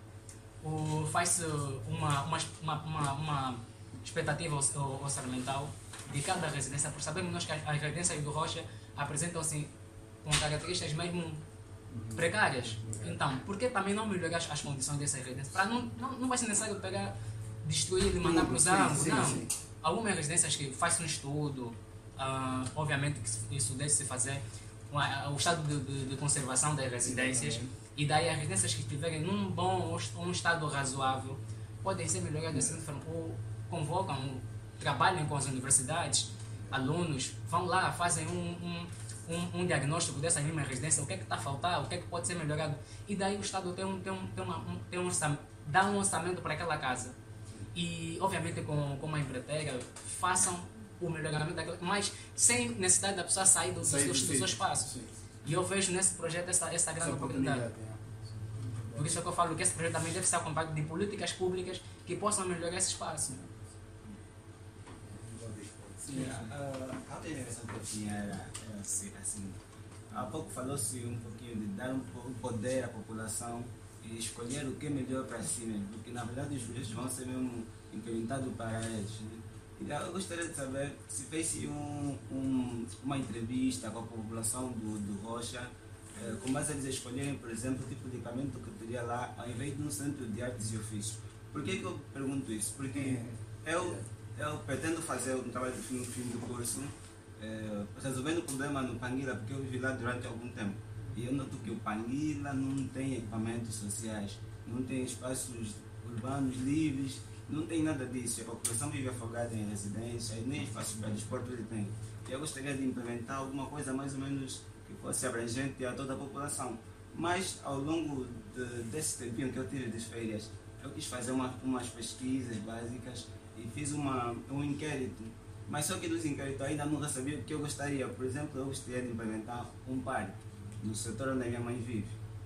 Faz-se uma, uma, uma, uma expectativa orçamental de cada residência, por sabermos nós que as residências do Rocha apresentam-se com características mesmo precárias. Então, por que também não melhorar as, as condições dessas residências? Para não, não, não vai ser necessário pegar, destruir e mandar para os ambos, não. Algumas residências que faz um estudo, uh, obviamente que isso deve se fazer, o estado de, de, de conservação das residências. E daí as residências que estiverem num bom ou um estado razoável podem ser melhoradas da seguinte forma, ou convocam, trabalham com as universidades, alunos, vão lá, fazem um, um, um, um diagnóstico dessa mesma residência, o que é que está a faltar, o que é que pode ser melhorado. E daí o Estado tem um, tem um, tem uma, um, tem um orçamento, dá um orçamento para aquela casa. E obviamente com, com uma empreiteira, façam o melhoramento daquela, mas sem necessidade da pessoa sair do, do, do, do seu espaço. Sim. E eu vejo nesse projeto essa, essa grande oportunidade. Por isso é que eu falo que esse projeto também deve ser acompanhado de políticas públicas que possam melhorar esse espaço. Sim, uh, a outra intervenção que eu tinha era, era assim, assim, há pouco falou-se um pouquinho de dar um poder à população e escolher o que é melhor para si mesmo, porque na verdade os projetos vão ser mesmo implementados para eles. Né? Eu gostaria de saber se fez um, um, uma entrevista com a população do, do Rocha, eh, com base a eles escolherem, por exemplo, o tipo de equipamento que teria lá, ao invés de um centro de artes e ofícios. Por que, que eu pergunto isso? Porque eu, eu pretendo fazer um trabalho de fim, no fim do curso, eh, resolvendo o problema no Panguila, porque eu vivi lá durante algum tempo. E eu noto que o Panguila não tem equipamentos sociais, não tem espaços urbanos livres, não tem nada disso. A população vive afogada em residência e nem espaço para desporto ele tem. Eu gostaria de implementar alguma coisa mais ou menos que fosse abrangente a toda a população. Mas ao longo de, desse tempinho que eu tive das férias, eu quis fazer uma, umas pesquisas básicas e fiz uma, um inquérito. Mas só que nos inquéritos ainda não recebi o que eu gostaria. Por exemplo, eu gostaria de implementar um parque no setor onde a minha mãe vive.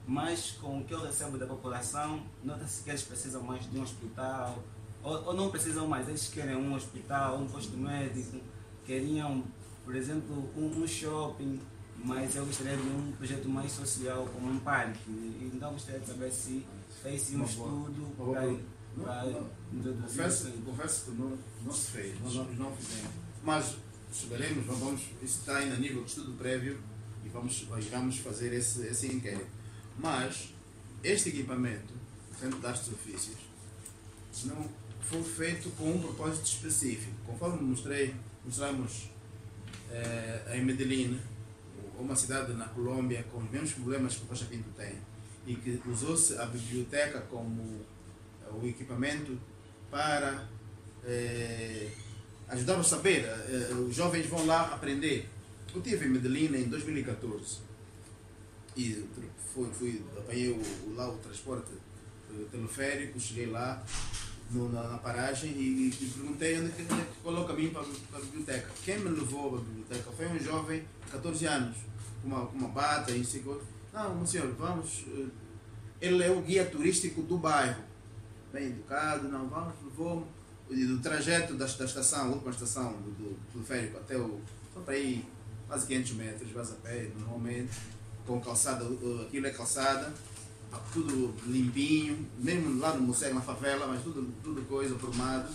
mas com o que eu recebo da população, nota-se que eles precisam mais de um hospital, ou, ou não precisam mais, eles querem um hospital, um posto médico, queriam, por exemplo, um, um shopping, mas eu gostaria de um projeto mais social, como um parque. Então gostaria de saber se fez um Uma boa- estudo uma boa para, pergunta. para Não, introduzir Confesso, isso. confesso que não, não se fez, nós não, não fizemos. Mas chegaremos, vamos, vamos- isso está ainda a nível de estudo prévio e vamos, vamos fazer esse, esse inquérito. Mas este equipamento, o Centro de Artes e Ofícios, não foi feito com um propósito específico. Conforme mostrei, mostramos eh, em Medellín, uma cidade na Colômbia com os mesmos problemas que o Rocha Pinto tem, e que usou-se a biblioteca como o equipamento para eh, ajudar a saber. Eh, os jovens vão lá aprender. Eu estive em Medellín em dois mil e catorze e fui, fui, apanhei o, o, lá o transporte o teleférico, cheguei lá no, na, na paragem e, e perguntei onde, onde é que qual é o caminho para, para a biblioteca. Quem me levou para a biblioteca foi um jovem de catorze anos, com uma, com uma bata e assim. Não, meu senhor, vamos. Ele é o guia turístico do bairro. Bem educado, não, vamos, levou do trajeto da, da estação, a última estação do, do teleférico até o. Só para ir quase quinhentos metros, vas a pé, normalmente, com calçada, aquilo é calçada, tudo limpinho, mesmo lá no museu, na favela, mas tudo, tudo coisa, formado.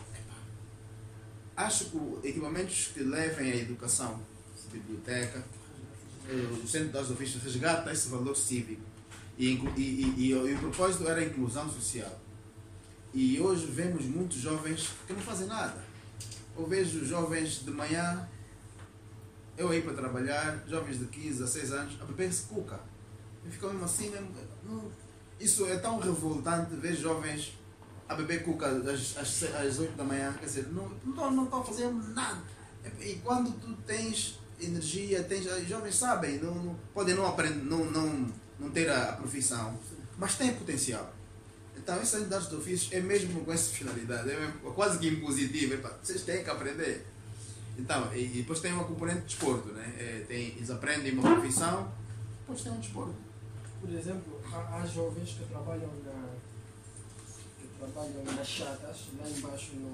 Acho que equipamentos que levem à educação, biblioteca, o Centro de Artes e Ofícios resgata esse valor cívico. E, e, e, e, e o propósito era a inclusão social. E hoje vemos muitos jovens que não fazem nada. Eu vejo jovens de manhã, eu aí para trabalhar, jovens de quinze, dezesseis anos, a beber-se cuca. E ficam mesmo assim, mesmo, não, isso é tão revoltante ver jovens a beber cuca às, às, às oito da manhã, quer dizer, não estão não estão fazendo nada. E quando tu tens energia, tens, os jovens sabem, não, não, podem não aprender, não, não, não ter a, a profissão, mas têm potencial. Então, essa unidade de ofícios é mesmo com essa finalidade, é mesmo, quase que impositiva, epa, vocês têm que aprender. Então, e, e depois tem uma componente de desporto, né? É, tem, eles aprendem uma profissão, depois tem um desporto. Por exemplo, há, há jovens que trabalham na que trabalham nas chatas, lá embaixo no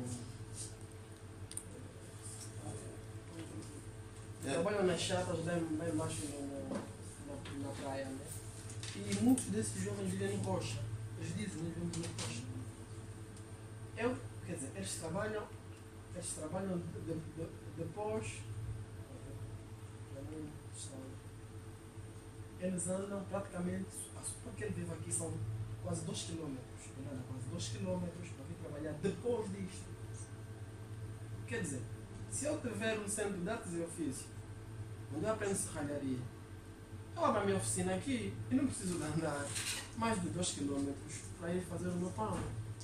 É. trabalham nas chatas lá, lá embaixo no, na, na praia, né? E muitos desses jovens vivem em rocha. Eles dizem, nós vivemos em rocha. Eu, quer dizer, eles trabalham, eles trabalham de, de, de, depois. Eles andam praticamente, porque ele vive aqui são quase dois quilômetros, quase dois quilômetros para vir trabalhar depois disto. Quer dizer, se eu tiver um centro de artes e ofícios, onde eu aprendo serralharia, eu abro a minha oficina aqui e não preciso de andar mais de dois quilômetros para ir fazer o meu pão.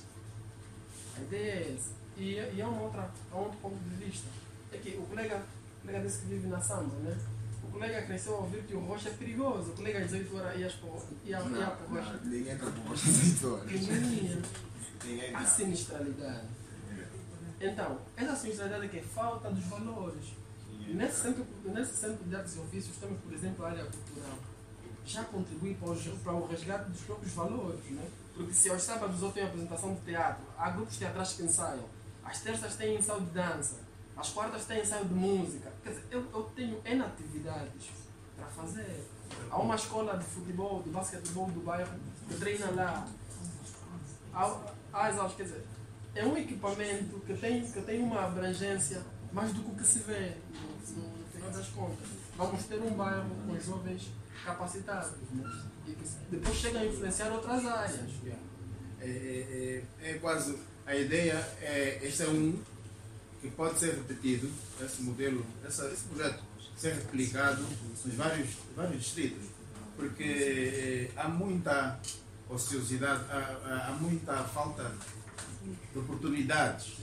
A ideia é essa. E, e há, uma outra, há um outro ponto de vista. É que o colega, o colega disse que vive na Samba, né? O colega cresceu a ouvir que o rocha é perigoso. O colega às dezoito horas ia para o rocha. Ninguém está com rocha às dezoito horas. Ninguém. Há sinistralidade. Então, essa sinistralidade que é falta dos valores. Nesse centro, nesse centro de artes e ofícios temos, por exemplo, a área cultural. Já contribui para o, para o resgate dos próprios valores, né? Porque se aos sábados eu tenho apresentação de teatro, há grupos teatrais que ensaiam. Às terças tem ensaio de dança. Às quartas tem ensaio de música. Quer dizer, eu, eu tenho N atividades para fazer. Há uma escola de futebol, de basquetebol do bairro que treina lá. Há, há as aulas, quer dizer, é um equipamento que tem, que tem uma abrangência mais do que o que se vê no, no final das contas. Vamos ter um bairro com jovens capacitados, né? E que depois chegam a influenciar outras áreas. É, é, é, é quase, a ideia é, este é um que pode ser repetido, esse modelo, essa, esse projeto ser replicado nos vários, vários distritos, porque é, há muita ociosidade, há, há, há muita falta de oportunidades.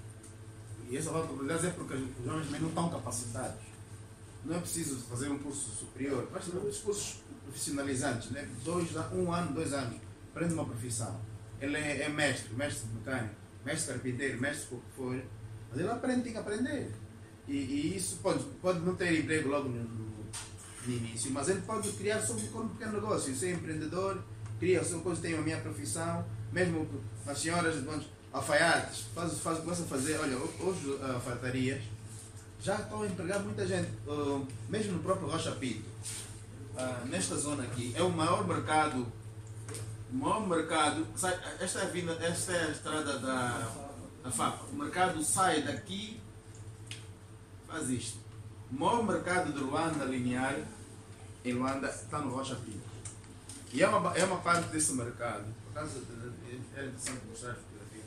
E essa falta de oportunidades é porque os jovens também não estão capacitados. Não é preciso fazer um curso superior, basta os cursos profissionalizantes, né? dois, um ano, dois anos, aprende uma profissão. Ele é, é mestre, mestre mecânico, mestre carpinteiro, mestre o que for, mas ele aprende, tem que aprender. E, e isso pode, pode não ter emprego logo no, no, no início, mas ele pode criar só um pequeno negócio. Eu sou empreendedor, cria sua coisa, tenho a minha profissão, mesmo as senhoras, alfaiates, faz, faz, começa a fazer, olha, hoje uh, alfaiatarias já estão a empregar muita gente, uh, mesmo no próprio Rocha Pinto, uh, nesta zona aqui, é o maior mercado, o maior mercado, sai, esta, é a vinda, esta é a estrada da, da F A P, o mercado sai daqui, faz isto, o maior mercado de Luanda linear, em Luanda, está no Rocha Pinto, e é uma, é uma parte desse mercado, por causa de, era interessante mostrar a fotografia,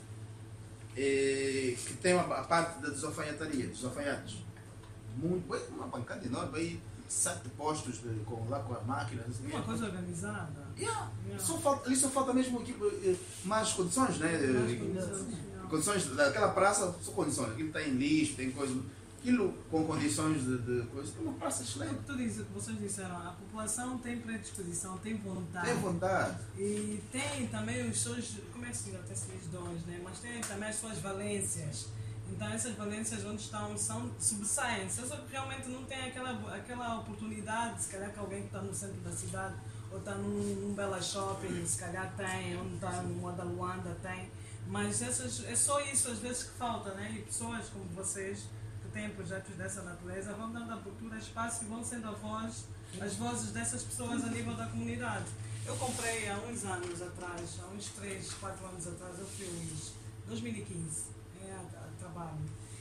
e, que tem uma, a parte da desalfaiataria, dos alfaiates. Muito bem, uma bancada enorme, aí, sete postos de, com, lá com a máquina. Uma coisa organizada. Yeah. Yeah. Só falta, ali só falta mesmo aqui, eh, mais condições, né? Mais Eh, condições, yeah. Condições daquela praça, só condições. Aquilo tem lixo, tem coisa. Aquilo com condições de, de coisa. É uma praça O excelente. que tu dizes, o que vocês disseram, a população tem predisposição, tem vontade. Tem vontade. E tem também os seus, como é que se diz, até se diz dons, né? Mas tem também as suas valências. Então essas valências onde estão são, sobressaem. Se só que realmente não tem aquela, aquela oportunidade, se calhar que alguém que está no centro da cidade ou está num, num Bela Shopping, se calhar tem, onde está no Moda Luanda tem. Mas essas, é só isso às vezes que falta, né? E pessoas como vocês que têm projetos dessa natureza vão dando abertura, espaço e vão sendo a voz, as vozes dessas pessoas a nível da comunidade. Eu comprei há uns anos atrás, há uns três, quatro anos atrás, eu fiz dois mil e quinze, é, a, a trabalho.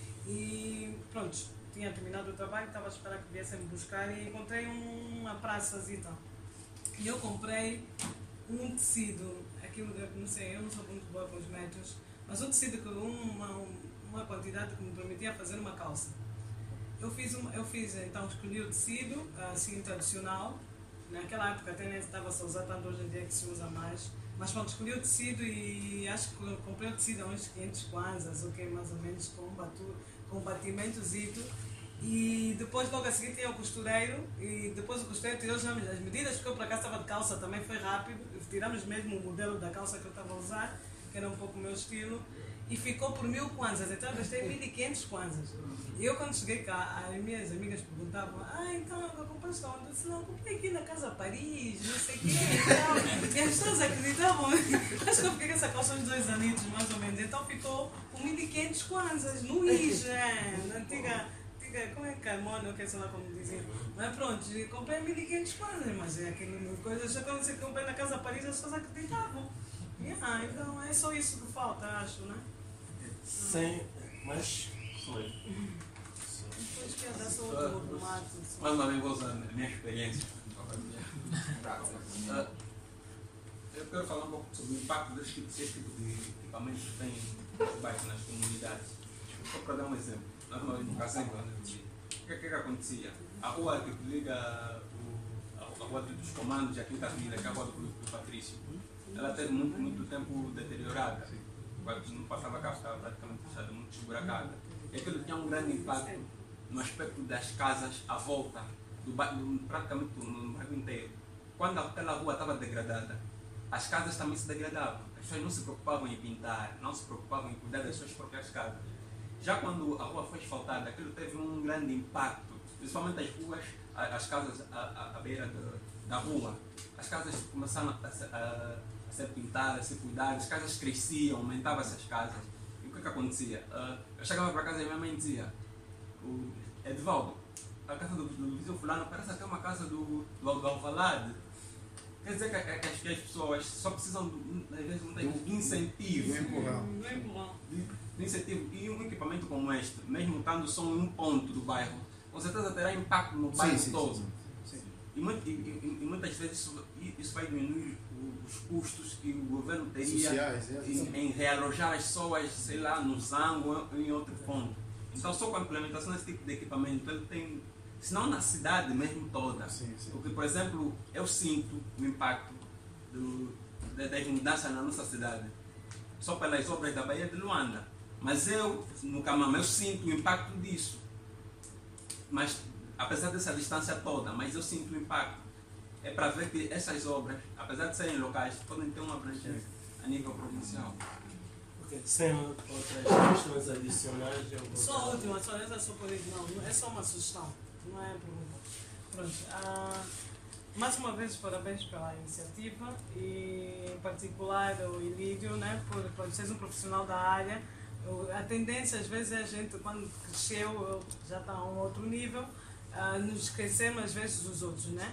E pronto, tinha terminado o trabalho, estava a esperar que viessem me buscar e encontrei uma praçazita. E eu comprei um tecido, aquilo, não sei, eu não sou muito boa com os metros, mas um tecido com uma, uma quantidade que me permitia fazer uma calça. Eu fiz, uma, eu fiz então, escolhi o tecido, assim, tradicional. Naquela época até nem estava-se a usar tanto, hoje em dia que se usa mais. Mas pronto, escolhi o tecido e acho que comprei o tecido a uns quinhentos kwanzas, ok, mais ou menos, com um, batu, com um batimentozito. E depois, logo a seguir, tinha o costureiro e depois o costureiro tirou já as medidas, porque eu por acaso estava de calça, também foi rápido. Tiramos mesmo o modelo da calça que eu estava a usar, que era um pouco o meu estilo. E ficou por mil kwanzas, então eu gastei mil e quinhentos kwanzas. E eu quando cheguei cá, as minhas amigas perguntavam, ah, então eu compraste onde? Eu disse, não, comprei aqui na Casa Paris, não sei o quê e tal. E as pessoas acreditavam. Acho que eu fiquei com essa calça uns dois anitos, mais ou menos. Então ficou por mil e quinhentos kwanzas, no I J, é, na antiga, antiga, como é Carmona, eu quero sei lá como dizer. Mas pronto, comprei mil e quinhentos kwanzas, mas é aquele coisa, já quando você comprei na Casa Paris, as pessoas acreditavam. Yeah, então é só isso que falta, acho, né? Sem, mas foi. Depois que andar só o mato. Mais uma vez vou usar a minha experiência. Uh, eu quero falar um pouco sobre o impacto desse tipo, desse tipo de equipamentos que tem nos bairros, nas comunidades. Só para dar um exemplo, nós no Casembo, o que é que acontecia? A rua que liga o, a, a rua dos comandos aqui da Avenida, que é a rua do, do Patrício, ela teve muito, muito tempo deteriorada. Quando não passava carro, estava praticamente fechada, muito esburacada. E aquilo tinha um grande impacto no aspecto das casas à volta, do bairro, praticamente no bairro inteiro. Quando aquela rua estava degradada, as casas também se degradavam. As pessoas não se preocupavam em pintar, não se preocupavam em cuidar das suas próprias casas. Já quando a rua foi asfaltada, aquilo teve um grande impacto, principalmente as ruas, as casas à, à, à beira de, da rua. As casas começaram a, a, a ser pintadas, a ser cuidadas, as casas cresciam, aumentavam essas casas. E o que, que acontecia? Uh, eu chegava para casa e minha mãe dizia, o Edvaldo, a casa do, do vizinho fulano parece até uma casa do, do, do Alvalade. Quer dizer que, que, que as pessoas só precisam, de, às vezes, não tem de incentivo. Não empurrão. De, de incentivo. E um equipamento como este, mesmo estando só em um ponto do bairro, com certeza terá impacto no bairro sim, sim, todo. Sim, sim, sim. E, muito, e, e, e muitas vezes isso, isso vai diminuir os custos que o governo teria Sociais, é, em, em realojar as pessoas, sei lá, no Zango ou em outro ponto. Então, só com a implementação desse tipo de equipamento, ele tem, se não na cidade mesmo toda. Sim, sim. Porque, por exemplo, eu sinto o impacto do, das mudanças na nossa cidade, só pelas obras da Baía de Luanda. Mas eu, no Camama, eu sinto o impacto disso. Mas, apesar dessa distância toda, mas eu sinto o impacto. É para ver que essas obras, apesar de serem locais, podem ter uma abrangência a nível provincial. Okay. Sem outras questões adicionais, eu vou Só a última, só essa só por isso, não, é só uma sugestão, não é pergunta. Pronto. Ah, mais uma vez, parabéns pela iniciativa e, em particular, o Ilídio, né, por, por ser um profissional da área. A tendência, às vezes, é a gente, quando cresceu, já está a um outro nível, ah, nos esquecemos, às vezes, dos outros, né?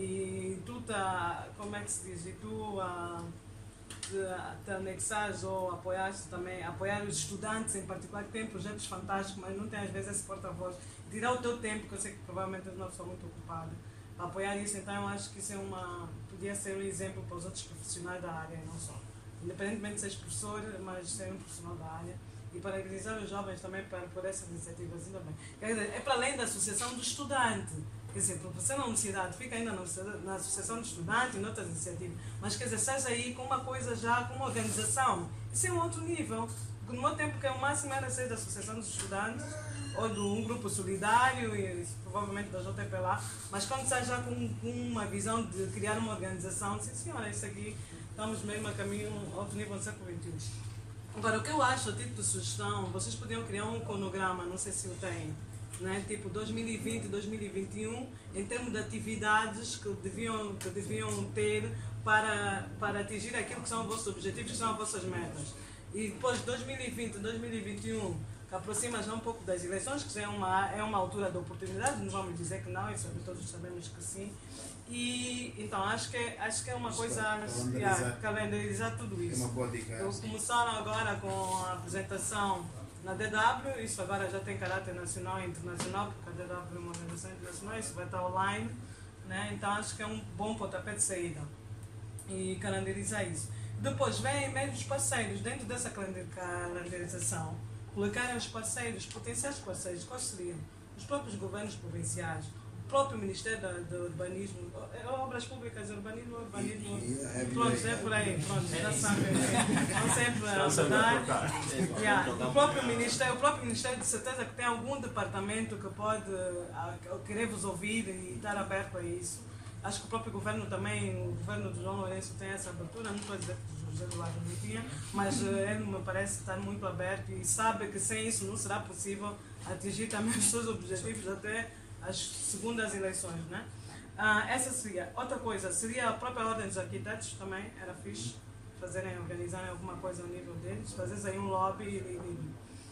E tu, tá, como é que se diz? E tu ah, te, te anexares ou apoiaste também, apoiar os estudantes, em particular, que têm projetos fantásticos, mas não têm, às vezes, esse porta-voz. Tirar o teu tempo, que eu sei que provavelmente és uma pessoa muito ocupada, para apoiar isso. Então, eu acho que isso é uma, podia ser um exemplo para os outros profissionais da área, não só. Independentemente de seres professor, mas ser um profissional da área. E parabenizar os jovens também para, por essas iniciativas, ainda bem. Quer dizer, é para além da associação do estudante. Quer dizer, para você na universidade, fica ainda na associação do estudante e noutras iniciativas. Mas, quer dizer, seja aí com uma coisa já, com uma organização. Isso é um outro nível. Porque no meu tempo, que é o máximo era ser da associação dos estudantes, ou de um grupo solidário, e provavelmente da J P lá. Mas quando sai já com, com uma visão de criar uma organização, sim senhora, isso aqui, estamos mesmo a caminho, outro nível do século vinte e um. Agora, o que eu acho, a título de sugestão, vocês podiam criar um cronograma, não sei se o têm, né? Tipo dois mil e vinte, dois mil e vinte e um, em termos de atividades que deviam, que deviam ter para, para atingir aquilo que são os vossos objetivos, que são as vossas metas. E depois, dois mil e vinte, dois mil e vinte e um, que aproxima já um pouco das eleições, que já é uma, é uma altura de oportunidade, não vamos dizer que não, isso todos sabemos que sim. E então acho que, acho que é uma coisa, calendarizar. Yeah, calendarizar tudo isso. É uma boa dica. Eu começaram agora com a apresentação na D W, isso agora já tem caráter nacional e internacional, porque a D W é uma organização internacional, isso vai estar online, né? Então acho que é um bom pontapé de saída e calendarizar isso. Depois vem mesmo os parceiros, dentro dessa calendarização, colocarem os parceiros, potenciais parceiros, quais seriam? Os próprios governos provinciais, o próprio Ministério do Urbanismo, Obras Públicas, Urbanismo, Urbanismo, pronto, é por aí, pronto, já sabem, estão sempre a mudar. Yeah. O próprio Ministério, o próprio Ministério de certeza que tem algum departamento que pode uh, querer vos ouvir e estar aberto a isso. Acho que o próprio governo também, o governo do João Lourenço tem essa abertura, não estou a dizer que o José Eduardo não tinha, mas uh, ele me parece estar muito aberto e sabe que sem isso não será possível atingir também os seus objetivos até as segundas eleições, né? Ah, essa seria. Outra coisa, seria a própria Ordem dos Arquitetos também, era fixe fazerem, organizarem alguma coisa ao nível deles, fazeres aí um lobby e, e,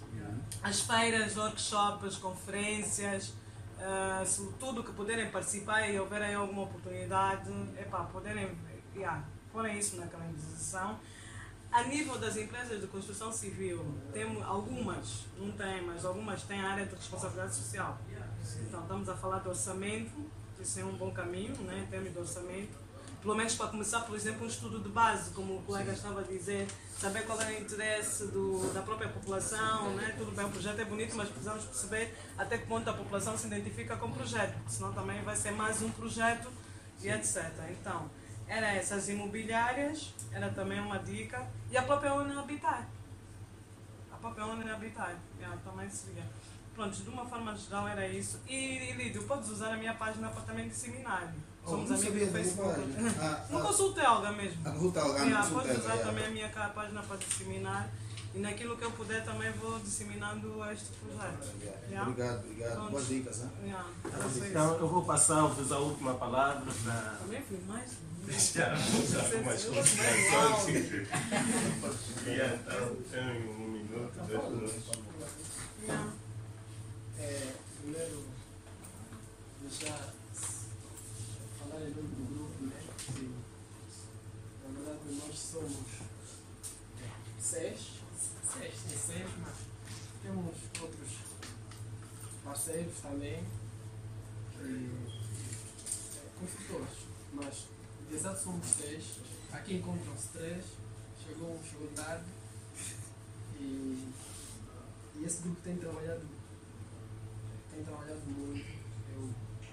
as feiras, workshops, conferências, uh, tudo que puderem participar e houver aí alguma oportunidade, epá, poderem yeah, porem isso na calendarização. A nível das empresas de construção civil, tem algumas, não tem, mas algumas têm a área de responsabilidade social. Então, estamos a falar de orçamento, isso é um bom caminho, né, em termos de orçamento. Pelo menos para começar, por exemplo, um estudo de base, como o colega estava a dizer, saber qual é o interesse do, da própria população, né? Tudo bem, o projeto é bonito, mas precisamos perceber até que ponto a população se identifica com o projeto, porque senão também vai ser mais um projeto e etcétera. Então, era essas imobiliárias, era também uma dica, e a própria O N U Habitat. A própria O N U Habitat, yeah, também seria. Pronto, de uma forma geral era isso. E, e Lídio, podes usar a minha página para também disseminar. Somos oh, amigos do Facebook. Ah, não ah, consultei Olga mesmo. A consulta Olga, yeah, não podes usar yeah. também a minha página para disseminar. E naquilo que eu puder também vou disseminando este projeto. Yeah. Yeah? Obrigado, obrigado. Pronto. Boas dicas. Hein? Yeah, Então eu vou passar-vos a última palavra para também fui mais. deixar algumas considerações. Yeah, então, tem um minuto, dois minutos. Yeah. É, primeiro, deixar falar em nome do grupo, né? Que, na verdade, nós somos seis, seis, sim, seis, mas temos outros parceiros também, e, é, construtores, mas de exato somos seis. Aqui encontram-se três, chegou, chegou tarde, e, e esse grupo tem trabalhado tem trabalhado muito. Eu,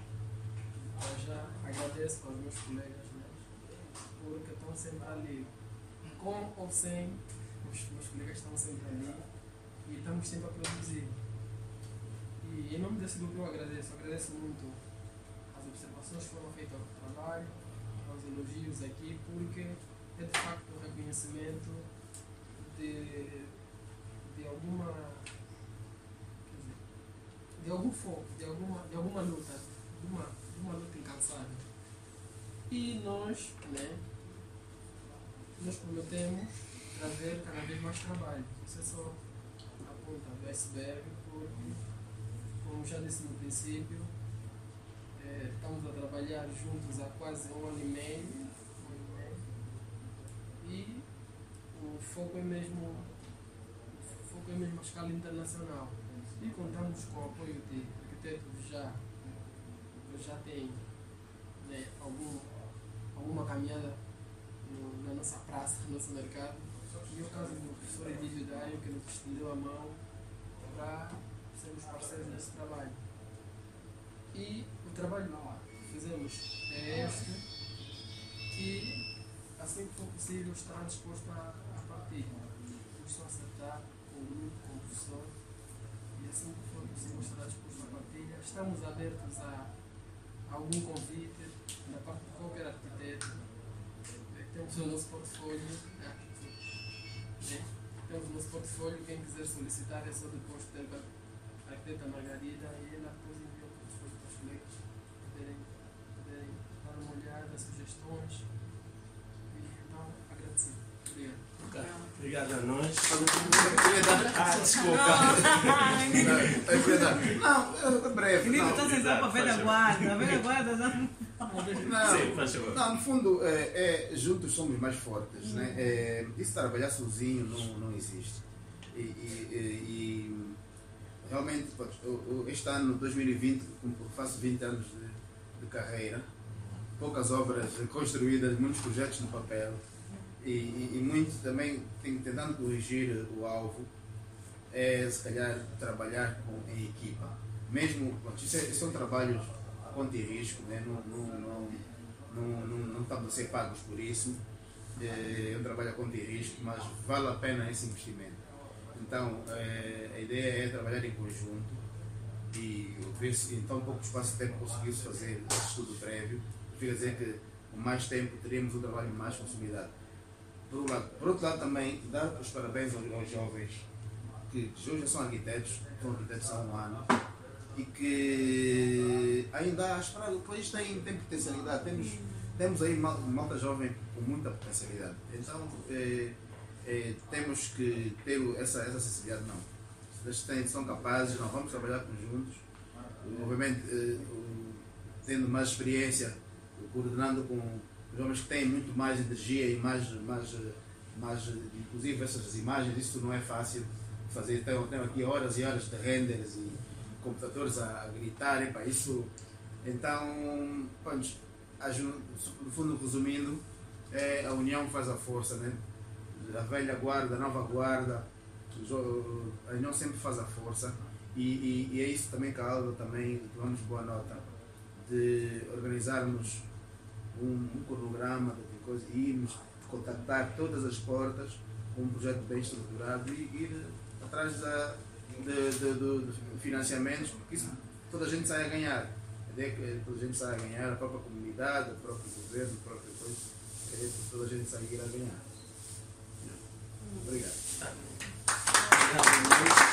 eu já agradeço aos meus colegas, né, porque estão sempre ali, com ou sem, os meus colegas estão sempre ali e estamos sempre a produzir. E em nome desse grupo eu agradeço, agradeço muito as observações que foram feitas ao trabalho, aos elogios aqui, porque é de facto um reconhecimento de, de alguma de algum foco, de alguma, de alguma luta, de uma, de uma E nós, né, nós prometemos trazer cada vez mais trabalho. Isso é só a ponta do iceberg, porque, como já disse no princípio, eh, estamos a trabalhar juntos há quase um ano e meio, um ano e meio, e o foco é mesmo, o foco é mesmo a escala internacional. E contamos com o apoio de arquitetos já, que já têm, né, algum, alguma caminhada no, na nossa praça, no nosso mercado. E o caso do professor Emílio Daio, que nos estendeu a mão para sermos parceiros nesse trabalho. E o trabalho que fizemos é este, e assim que for possível estará disposto a, a partir. Vamos só acertar com o grupo, com o professor, e assim que for possível estará disposto à partilha. Estamos abertos a, a algum convite da parte de qualquer arquiteto. Temos o nosso portfólio. Né? Temos o nosso portfólio, quem quiser solicitar é só depois ter a arquiteta Margarida e ela depois envia o portfólio para os colegas poderem, poderem dar uma olhada, sugestões. E então, agradecido. Obrigado. Obrigado a nós. Ah, desculpa. Não, é breve. Felipe, Não, está sentado para a velha guarda. A velha guarda já. Não, Sim, faz favor. não, no fundo, é, é, juntos somos mais fortes. Né? É, isso trabalhar sozinho não, não existe. E, e, e, e realmente, este ano, dois mil e vinte, faço vinte anos de, de carreira, poucas obras construídas, muitos projetos no papel. E, e, e muito também tem, tentando corrigir o alvo, é se calhar trabalhar com, em equipa. Mesmo, isso, é, isso são trabalhos conta e risco, né? não, não, não, não, não, não estamos a ser pagos por isso, é um trabalho a conta e risco, mas vale a pena esse investimento. Então, é, a ideia é trabalhar em conjunto e ver se em tão pouco espaço de tempo conseguir-se fazer esse estudo prévio. Quer dizer que com mais tempo teríamos um trabalho mais consolidado. Por, um lado. Por outro lado, também dar os parabéns aos, aos jovens que, que hoje já são arquitetos, são arquitetos há um ano e que ainda há esperado. O país tem, tem potencialidade, temos, temos aí mal, malta jovem com muita potencialidade. Então, é, é, temos que ter essa, essa sensibilidade. Não. Se eles têm, são capazes, nós vamos trabalhar conjuntos, obviamente é, tendo mais experiência, coordenando com jovens que têm muito mais energia e mais, mais, mais inclusive essas imagens, isso não é fácil fazer. Tenho, tenho aqui horas e horas de renders e computadores a, a gritarem para isso. Então, pronto, no fundo, resumindo, é, a união faz a força, né? A velha guarda, a nova guarda, a união sempre faz a força e, e, e é isso também que a Alba também tomamos boa nota de organizarmos um, um cronograma de coisa, e irmos contactar todas as portas com um projeto bem estruturado e ir atrás da, de, de, de, de financiamentos, porque isso toda a gente sai a ganhar. A ideia é que toda a gente sai a ganhar, a própria comunidade, o próprio governo, a própria coisa, a ideia é que toda a gente sai a ganhar. Obrigado. Obrigado.